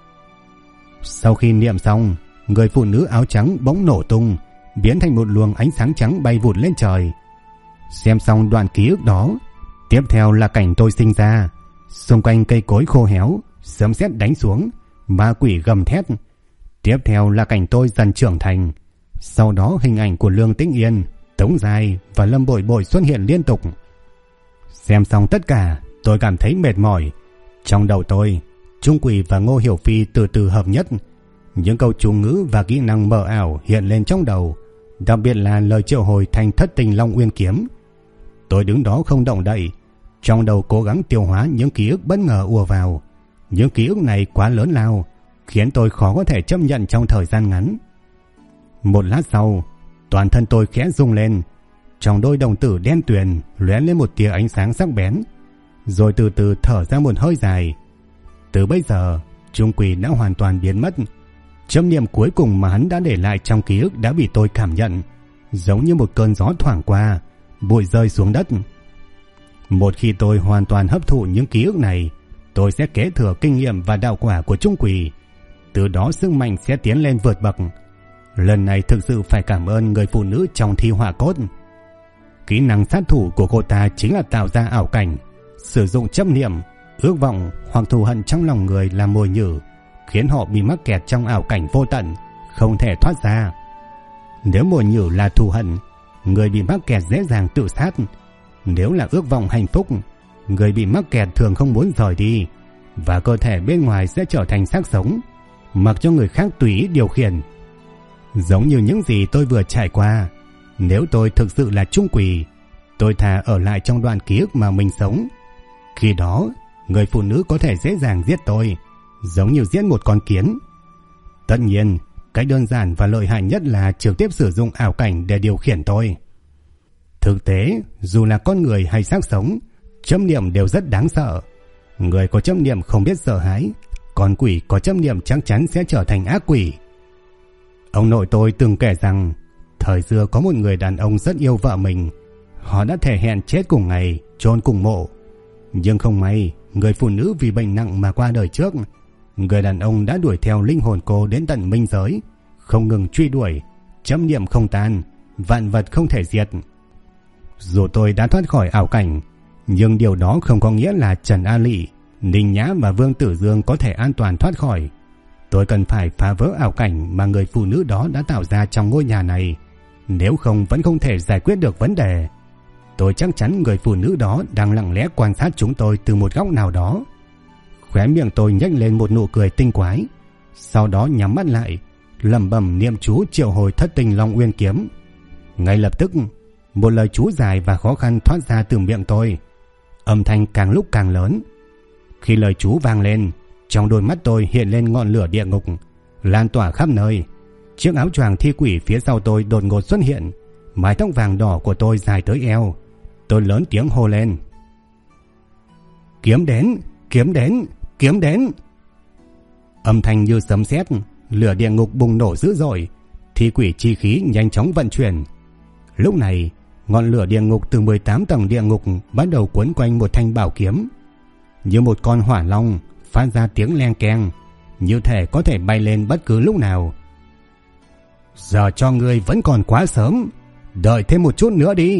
Sau khi niệm xong, người phụ nữ áo trắng bỗng nổ tung, biến thành một luồng ánh sáng trắng bay vụt lên trời. Xem xong đoạn ký ức đó, tiếp theo là cảnh tôi sinh ra. Xung quanh cây cối khô héo, sấm sét đánh xuống, ma quỷ gầm thét. Tiếp theo là cảnh tôi dần trưởng thành. Sau đó hình ảnh của Lương Tĩnh Yên, Tống Giai và Lâm Bội Bội xuất hiện liên tục. Xem xong tất cả, tôi cảm thấy mệt mỏi. Trong đầu tôi, Trung Quỷ và Ngô Hiểu Phi từ từ hợp nhất. Những câu chú ngữ và kỹ năng mờ ảo hiện lên trong đầu, đặc biệt là lời triệu hồi thành Thất Tình Long Uyên kiếm. Tôi đứng đó không động đậy, Trong đầu cố gắng tiêu hóa những ký ức bất ngờ ùa vào. Những ký ức này quá lớn lao, khiến tôi khó có thể chấp nhận trong thời gian ngắn. Một lát sau, toàn thân tôi khẽ rung lên. Trong đôi đồng tử đen tuyền lóe lên một tia ánh sáng sắc bén, rồi từ từ thở ra một hơi dài. Từ bây giờ, Trung Quỳ đã hoàn toàn biến mất. Châm niệm cuối cùng mà hắn đã để lại trong ký ức đã bị tôi cảm nhận, giống như một cơn gió thoảng qua, bụi rơi xuống đất. Một khi tôi hoàn toàn hấp thụ những ký ức này, tôi sẽ kế thừa kinh nghiệm và đạo quả của Trung Quỳ. Từ đó sức mạnh sẽ tiến lên vượt bậc. Lần này thực sự phải cảm ơn người phụ nữ trong thi hỏa cốt. Kỹ năng sát thủ của cô ta chính là tạo ra ảo cảnh, sử dụng chấp niệm, ước vọng hoặc thù hận trong lòng người làm mồi nhử, khiến họ bị mắc kẹt trong ảo cảnh vô tận, không thể thoát ra. Nếu mồi nhử là thù hận, người bị mắc kẹt dễ dàng tự sát. Nếu là ước vọng hạnh phúc, người bị mắc kẹt thường không muốn rời đi, và cơ thể bên ngoài sẽ trở thành xác sống, mặc cho người khác tùy ý điều khiển. Giống như những gì tôi vừa trải qua, nếu tôi thực sự là Trung Quỳ, tôi thà ở lại trong đoạn ký ức mà mình sống. Khi đó, người phụ nữ có thể dễ dàng giết tôi, giống như giết một con kiến. Tất nhiên, cách đơn giản và lợi hại nhất là trực tiếp sử dụng ảo cảnh để điều khiển tôi. Thực tế, dù là con người hay xác sống, châm niệm đều rất đáng sợ. Người có châm niệm không biết sợ hãi, còn quỷ có châm niệm chắc chắn sẽ trở thành ác quỷ. Ông nội tôi từng kể rằng, thời xưa có một người đàn ông rất yêu vợ mình. Họ đã thề hẹn chết cùng ngày, chôn cùng mộ. Nhưng không may, người phụ nữ vì bệnh nặng mà qua đời trước. Người đàn ông đã đuổi theo linh hồn cô đến tận minh giới, không ngừng truy đuổi, châm niệm không tan, vạn vật không thể diệt. Dù tôi đã thoát khỏi ảo cảnh, nhưng điều đó không có nghĩa là Trần A Lị, Ninh Nhã và Vương Tử Dương có thể an toàn thoát khỏi. Tôi cần phải phá vỡ ảo cảnh mà người phụ nữ đó đã tạo ra trong ngôi nhà này, nếu không vẫn không thể giải quyết được vấn đề. Tôi chắc chắn người phụ nữ đó đang lặng lẽ quan sát chúng tôi từ một góc nào đó. Khóe miệng tôi nhếch lên một nụ cười tinh quái, sau đó nhắm mắt lại, lẩm bẩm niệm chú triệu hồi Thất Tình Long Uyên kiếm. Ngay lập tức, một lời chú dài và khó khăn thoát ra từ miệng tôi, âm thanh càng lúc càng lớn. Khi lời chú vang lên, trong đôi mắt tôi hiện lên ngọn lửa địa ngục, lan tỏa khắp nơi. Chiếc áo choàng thi quỷ phía sau tôi đột ngột xuất hiện, mái tóc vàng đỏ của tôi dài tới eo. Tôi lớn tiếng hô lên: "Kiếm đến, kiếm đến, kiếm đến!" Âm thanh như sấm sét, lửa địa ngục bùng nổ dữ dội, thi quỷ chi khí nhanh chóng vận chuyển. Lúc này, ngọn lửa địa ngục từ 18 tầng địa ngục bắt đầu quấn quanh một thanh bảo kiếm, như một con hỏa long, phát ra tiếng leng keng, như thể có thể bay lên bất cứ lúc nào. "Giờ cho ngươi vẫn còn quá sớm, đợi thêm một chút nữa đi."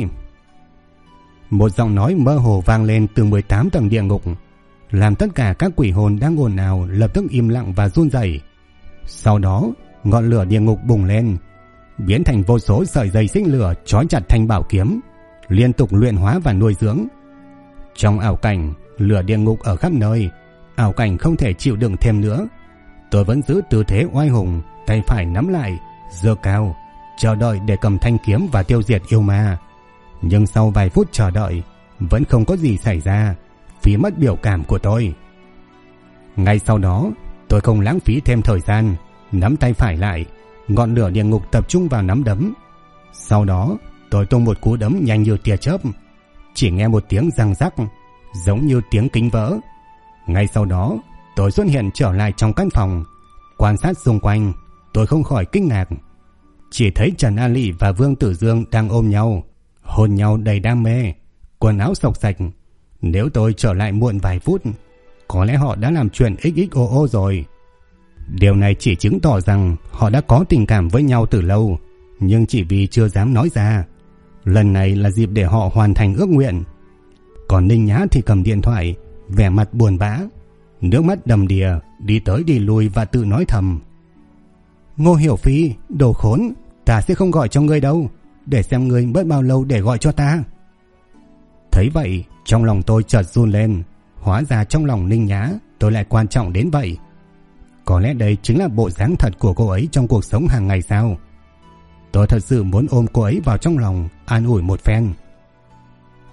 Một giọng nói mơ hồ vang lên từ 18 tầng địa ngục, làm tất cả các quỷ hồn đang ồn ào lập tức im lặng và run rẩy. Sau đó, ngọn lửa địa ngục bùng lên, biến thành vô số sợi dây xích lửa trói chặt thanh bảo kiếm, liên tục luyện hóa và nuôi dưỡng. Trong ảo cảnh, lửa địa ngục ở khắp nơi, ảo cảnh không thể chịu đựng thêm nữa. Tôi vẫn giữ tư thế oai hùng, tay phải nắm lại, giơ cao, chờ đợi để cầm thanh kiếm và tiêu diệt yêu ma. Nhưng sau vài phút chờ đợi, vẫn không có gì xảy ra, phí mất biểu cảm của tôi. Ngay sau đó, tôi không lãng phí thêm thời gian, nắm tay phải lại, ngọn lửa địa ngục tập trung vào nắm đấm. Sau đó, tôi tung một cú đấm nhanh như tia chớp, chỉ nghe một tiếng răng rắc, giống như tiếng kính vỡ. Ngay sau đó, tôi xuất hiện trở lại trong căn phòng, quan sát xung quanh. Tôi không khỏi kinh ngạc, chỉ thấy Trần A Lị và Vương Tử Dương đang ôm nhau, hôn nhau đầy đam mê, quần áo xộc xạch. Nếu tôi trở lại muộn vài phút, có lẽ họ đã làm chuyện XXOO rồi. Điều này chỉ chứng tỏ rằng họ đã có tình cảm với nhau từ lâu, nhưng chỉ vì chưa dám nói ra. Lần này là dịp để họ hoàn thành ước nguyện. Còn Ninh Nhã thì cầm điện thoại, vẻ mặt buồn bã, nước mắt đầm đìa, đi tới đi lui và tự nói thầm: "Ngô Hiểu Phi, đồ khốn, ta sẽ không gọi cho ngươi đâu, để xem ngươi mất bao lâu để gọi cho ta." Thấy vậy, trong lòng tôi chợt run lên. Hóa ra trong lòng Ninh Nhã tôi lại quan trọng đến vậy. Có lẽ đây chính là bộ dáng thật của cô ấy trong cuộc sống hàng ngày sao? Tôi thật sự muốn ôm cô ấy vào trong lòng, an ủi một phen.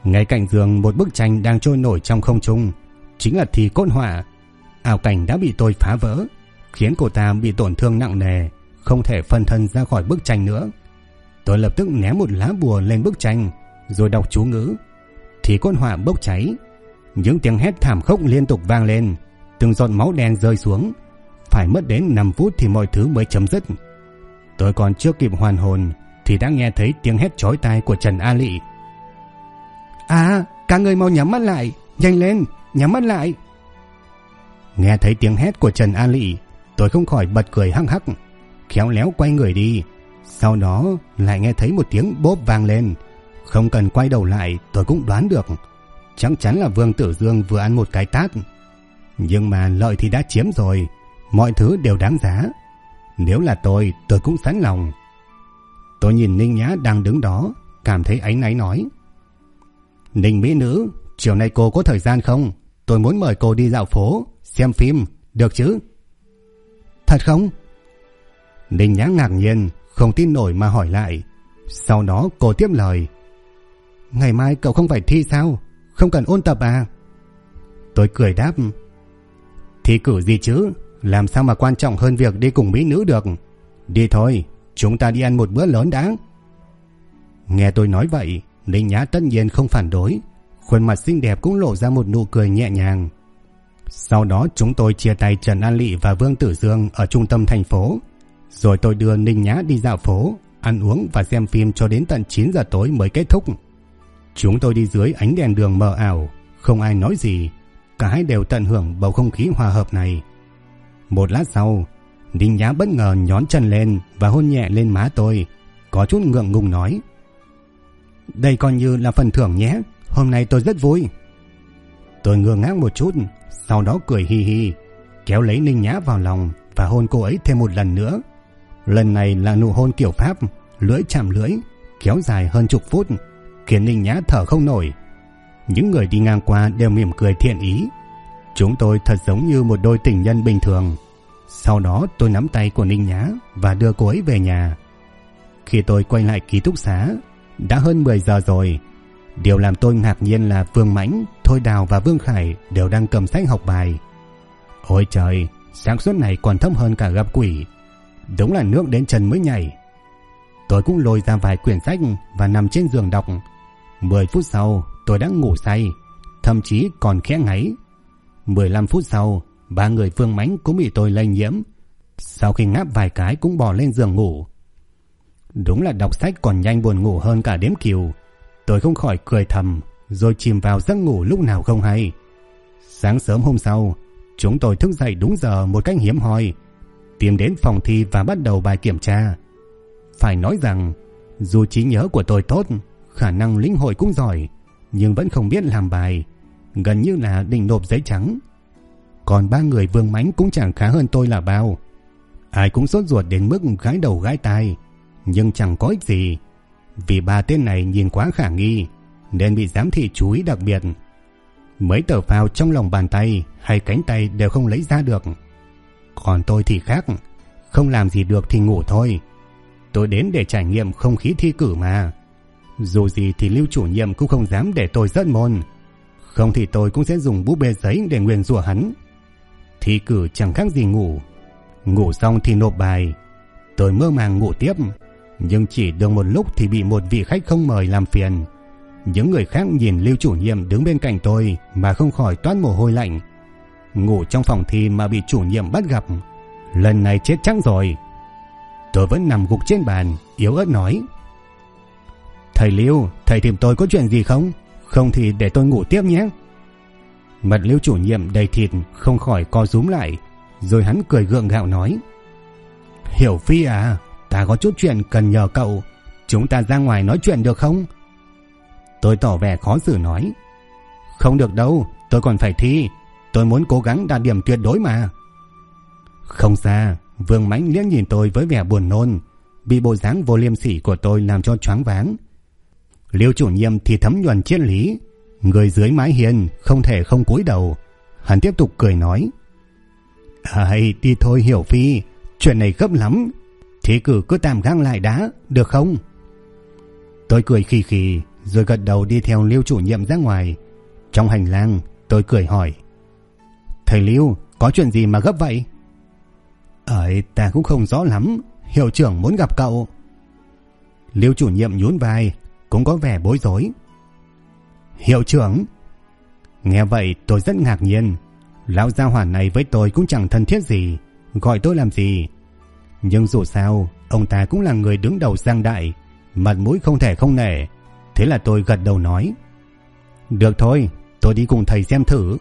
Ngay cạnh giường một bức tranh đang trôi nổi trong không trung, chính là thi cốt họa. Ảo cảnh đã bị tôi phá vỡ, khiến cô ta bị tổn thương nặng nề, không thể phân thân ra khỏi bức tranh nữa. Tôi lập tức ném một lá bùa lên bức tranh, rồi đọc chú ngữ. Thì cốt họa bốc cháy, những tiếng hét thảm khốc liên tục vang lên, từng giọt máu đen rơi xuống. Phải mất đến 5 phút thì mọi thứ mới chấm dứt. Tôi còn chưa kịp hoàn hồn thì đã nghe thấy tiếng hét chói tai của Trần A Lị. À, các người mau nhắm mắt lại, nhanh lên, nhắm mắt lại. Nghe thấy tiếng hét của Trần A Lị, tôi không khỏi bật cười hăng hắc, khéo léo quay người đi. Sau đó lại nghe thấy một tiếng bốp vang lên. Không cần quay đầu lại tôi cũng đoán được, chắc chắn là Vương Tử Dương vừa ăn một cái tát. Nhưng mà lợi thì đã chiếm rồi, mọi thứ đều đáng giá. Nếu là tôi cũng sẵn lòng. Tôi nhìn Ninh Nhã đang đứng đó, cảm thấy áy náy nói: Ninh mỹ nữ, chiều nay cô có thời gian không? Tôi muốn mời cô đi dạo phố, xem phim, được chứ? Thật không? Ninh Nhã ngạc nhiên, không tin nổi mà hỏi lại. Sau đó cô tiếp lời: Ngày mai cậu không phải thi sao? Không cần ôn tập à? Tôi cười đáp: Thi cử gì chứ, làm sao mà quan trọng hơn việc đi cùng mỹ nữ được. Đi thôi, chúng ta đi ăn một bữa lớn đã. Nghe tôi nói vậy, Ninh Nhã tất nhiên không phản đối, khuôn mặt xinh đẹp cũng lộ ra một nụ cười nhẹ nhàng. Sau đó chúng tôi chia tay Trần An Lị và Vương Tử Dương ở trung tâm thành phố. Rồi tôi đưa Ninh Nhã đi dạo phố, ăn uống và xem phim cho đến tận 9 giờ tối mới kết thúc. Chúng tôi đi dưới ánh đèn đường mờ ảo, không ai nói gì, cả hai đều tận hưởng bầu không khí hòa hợp này. Một lát sau, Ninh Nhã bất ngờ nhón chân lên và hôn nhẹ lên má tôi, có chút ngượng ngùng nói: Đây coi như là phần thưởng nhé, hôm nay tôi rất vui. Tôi ngơ ngác một chút, sau đó cười hi hi, kéo lấy Ninh Nhã vào lòng và hôn cô ấy thêm một lần nữa. Lần này là nụ hôn kiểu Pháp, lưỡi chạm lưỡi, kéo dài hơn chục phút, khiến Ninh Nhã thở không nổi. Những người đi ngang qua đều mỉm cười thiện ý. Chúng tôi thật giống như một đôi tình nhân bình thường. Sau đó tôi nắm tay của Ninh Nhã và đưa cô ấy về nhà. Khi tôi quay lại ký túc xá, đã hơn 10 giờ rồi. Điều làm tôi ngạc nhiên là Vương Mãnh, Thôi Đào và Vương Khải đều đang cầm sách học bài. Ôi trời, xác suất này còn thấp hơn cả gặp quỷ. Đúng là nước đến chân mới nhảy. Tôi cũng lôi ra vài quyển sách và nằm trên giường đọc. 10 phút sau tôi đã ngủ say, thậm chí còn khẽ ngáy. 15 phút sau, 3 người Vương Mãnh cũng bị tôi lây nhiễm. Sau khi ngáp vài cái cũng bò lên giường ngủ. Đúng là đọc sách còn nhanh buồn ngủ hơn cả đếm cừu. Tôi không khỏi cười thầm, rồi chìm vào giấc ngủ lúc nào không hay. Sáng sớm hôm sau, chúng tôi thức dậy đúng giờ một cách hiếm hoi, tìm đến phòng thi và bắt đầu bài kiểm tra. Phải nói rằng, dù trí nhớ của tôi tốt, khả năng lĩnh hội cũng giỏi, nhưng vẫn không biết làm bài, gần như là định nộp giấy trắng. Còn 3 người Vương Mãnh cũng chẳng khá hơn tôi là bao. Ai cũng sốt ruột đến mức gãi đầu gãi tai, nhưng chẳng có ích gì, vì 3 tên này nhìn quá khả nghi nên bị giám thị chú ý đặc biệt. Mấy tờ phao trong lòng bàn tay hay cánh tay đều không lấy ra được. Còn tôi thì khác, không làm gì được thì ngủ thôi. Tôi đến để trải nghiệm không khí thi cử mà. Dù gì thì Lưu chủ nhiệm cũng không dám để tôi rớt môn. Không thì tôi cũng sẽ dùng búp bê giấy để nguyền rủa hắn. Thi cử chẳng khác gì ngủ. Ngủ xong thì nộp bài. Tôi mơ màng ngủ tiếp, nhưng chỉ được một lúc thì bị một vị khách không mời làm phiền. Những người khác nhìn Lưu chủ nhiệm đứng bên cạnh tôi mà không khỏi toát mồ hôi lạnh. Ngủ trong phòng thi mà bị chủ nhiệm bắt gặp, lần này chết chắc rồi. Tôi vẫn nằm gục trên bàn, yếu ớt nói: Thầy Lưu, thầy tìm tôi có chuyện gì không? Không thì để tôi ngủ tiếp nhé. Mặt Lưu chủ nhiệm đầy thịt không khỏi co rúm lại, rồi hắn cười gượng gạo nói: Hiểu Phi à, ta có chút chuyện cần nhờ cậu, chúng ta ra ngoài nói chuyện được không? Tôi tỏ vẻ khó xử nói: Không được đâu, tôi còn phải thi, tôi muốn cố gắng đạt điểm tuyệt đối mà. Không xa, Vương Mãnh liếc nhìn tôi với vẻ buồn nôn, bị bộ dáng vô liêm sỉ của tôi làm cho choáng váng. Lưu chủ nhiệm thì thấm nhuần triết lý, người dưới mái hiên không thể không cúi đầu. Hắn tiếp tục cười nói: Hay đi thôi Hiểu Phi, chuyện này gấp lắm, thi cử cứ tạm gác lại đã, được không? Tôi cười khì khì, rồi gật đầu đi theo Lưu chủ nhiệm ra ngoài. Trong hành lang tôi cười hỏi: Thầy Lưu, có chuyện gì mà gấp vậy? Ta cũng không rõ lắm, hiệu trưởng muốn gặp cậu. Lưu chủ nhiệm nhún vai, cũng có vẻ bối rối. Hiệu trưởng? Nghe vậy tôi rất ngạc nhiên. Lão gia hỏa này với tôi cũng chẳng thân thiết gì, gọi tôi làm gì? Nhưng dù sao ông ta cũng là người đứng đầu Giang Đại, mặt mũi không thể không nể. Thế là tôi gật đầu nói: Được thôi, tôi đi cùng thầy xem thử.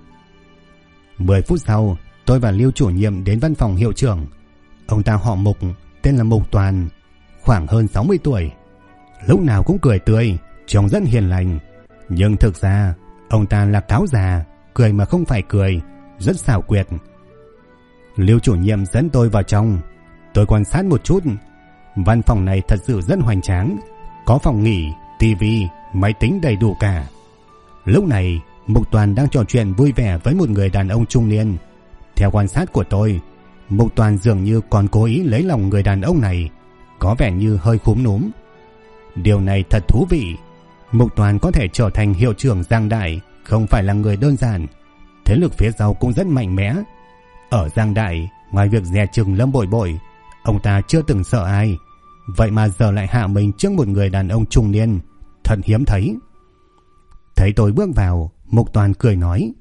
10 phút sau, tôi và Lưu chủ nhiệm đến văn phòng hiệu trưởng. Ông ta họ Mục, tên là Mục Toàn, khoảng hơn 60 tuổi. Lúc nào cũng cười tươi, trông rất hiền lành. Nhưng thực ra ông ta là cáo già, cười mà không phải cười, rất xảo quyệt. Lưu chủ nhiệm dẫn tôi vào trong. Tôi quan sát một chút. Văn phòng này thật sự rất hoành tráng, có phòng nghỉ, tivi, máy tính đầy đủ cả. Lúc này Mục Toàn đang trò chuyện vui vẻ với một người đàn ông trung niên. Theo quan sát của tôi, Mục Toàn dường như còn cố ý lấy lòng người đàn ông này, có vẻ như hơi khúm núm. Điều này thật thú vị. Mục Toàn có thể trở thành hiệu trưởng Giang Đại không phải là người đơn giản, thế lực phía sau cũng rất mạnh mẽ. Ở Giang Đại, ngoài việc dè chừng Lâm Bội Bội, ông ta chưa từng sợ ai. Vậy mà giờ lại hạ mình trước một người đàn ông trung niên, thật hiếm thấy. Thấy tôi bước vào, Mục Toàn cười nói: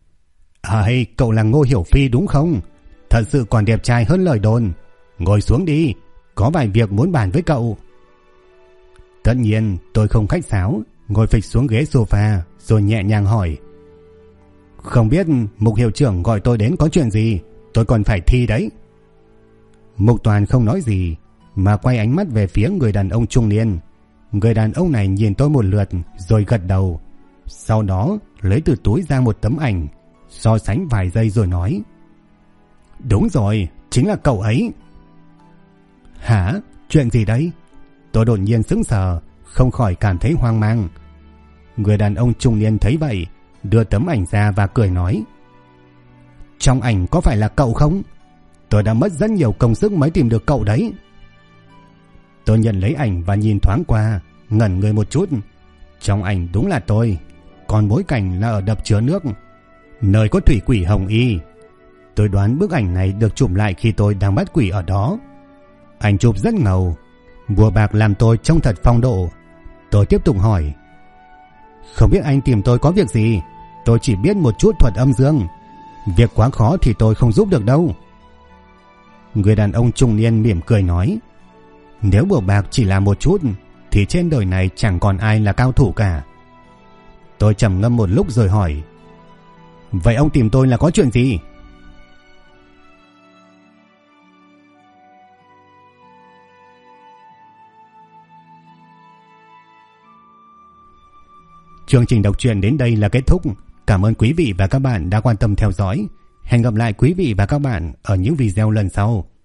Cậu là Ngô Hiểu Phi đúng không? Thật sự còn đẹp trai hơn lời đồn. Ngồi xuống đi, có vài việc muốn bàn với cậu. Tất nhiên tôi không khách sáo, ngồi phịch xuống ghế sofa rồi nhẹ nhàng hỏi: Không biết Mục hiệu trưởng gọi tôi đến có chuyện gì? Tôi còn phải thi đấy. Mục Toàn không nói gì, mà quay ánh mắt về phía người đàn ông trung niên. Người đàn ông này nhìn tôi một lượt rồi gật đầu. Sau đó lấy từ túi ra một tấm ảnh, so sánh vài giây rồi nói: Đúng rồi, chính là cậu ấy. Hả? Chuyện gì đấy? Tôi đột nhiên sững sờ, không khỏi cảm thấy hoang mang. Người đàn ông trung niên thấy vậy, đưa tấm ảnh ra và cười nói: Trong ảnh có phải là cậu không? Tôi đã mất rất nhiều công sức mới tìm được cậu đấy. Tôi nhận lấy ảnh và nhìn thoáng qua, ngẩn người một chút. Trong ảnh đúng là tôi, còn bối cảnh là ở đập chứa nước, nơi có thủy quỷ Hồng Y. Tôi đoán bức ảnh này được chụp lại khi tôi đang bắt quỷ ở đó. Ảnh chụp rất ngầu, bùa bạc làm tôi trông thật phong độ. Tôi tiếp tục hỏi: Không biết anh tìm tôi có việc gì? Tôi chỉ biết một chút thuật âm dương, việc quá khó thì tôi không giúp được đâu. Người đàn ông trung niên mỉm cười nói: Nếu bùa bạc chỉ là một chút thì trên đời này chẳng còn ai là cao thủ cả. Tôi trầm ngâm một lúc rồi hỏi: Vậy ông tìm tôi là có chuyện gì? Chương trình đọc truyện đến đây là kết thúc. Cảm ơn quý vị và các bạn đã quan tâm theo dõi. Hẹn gặp lại quý vị và các bạn ở những video lần sau.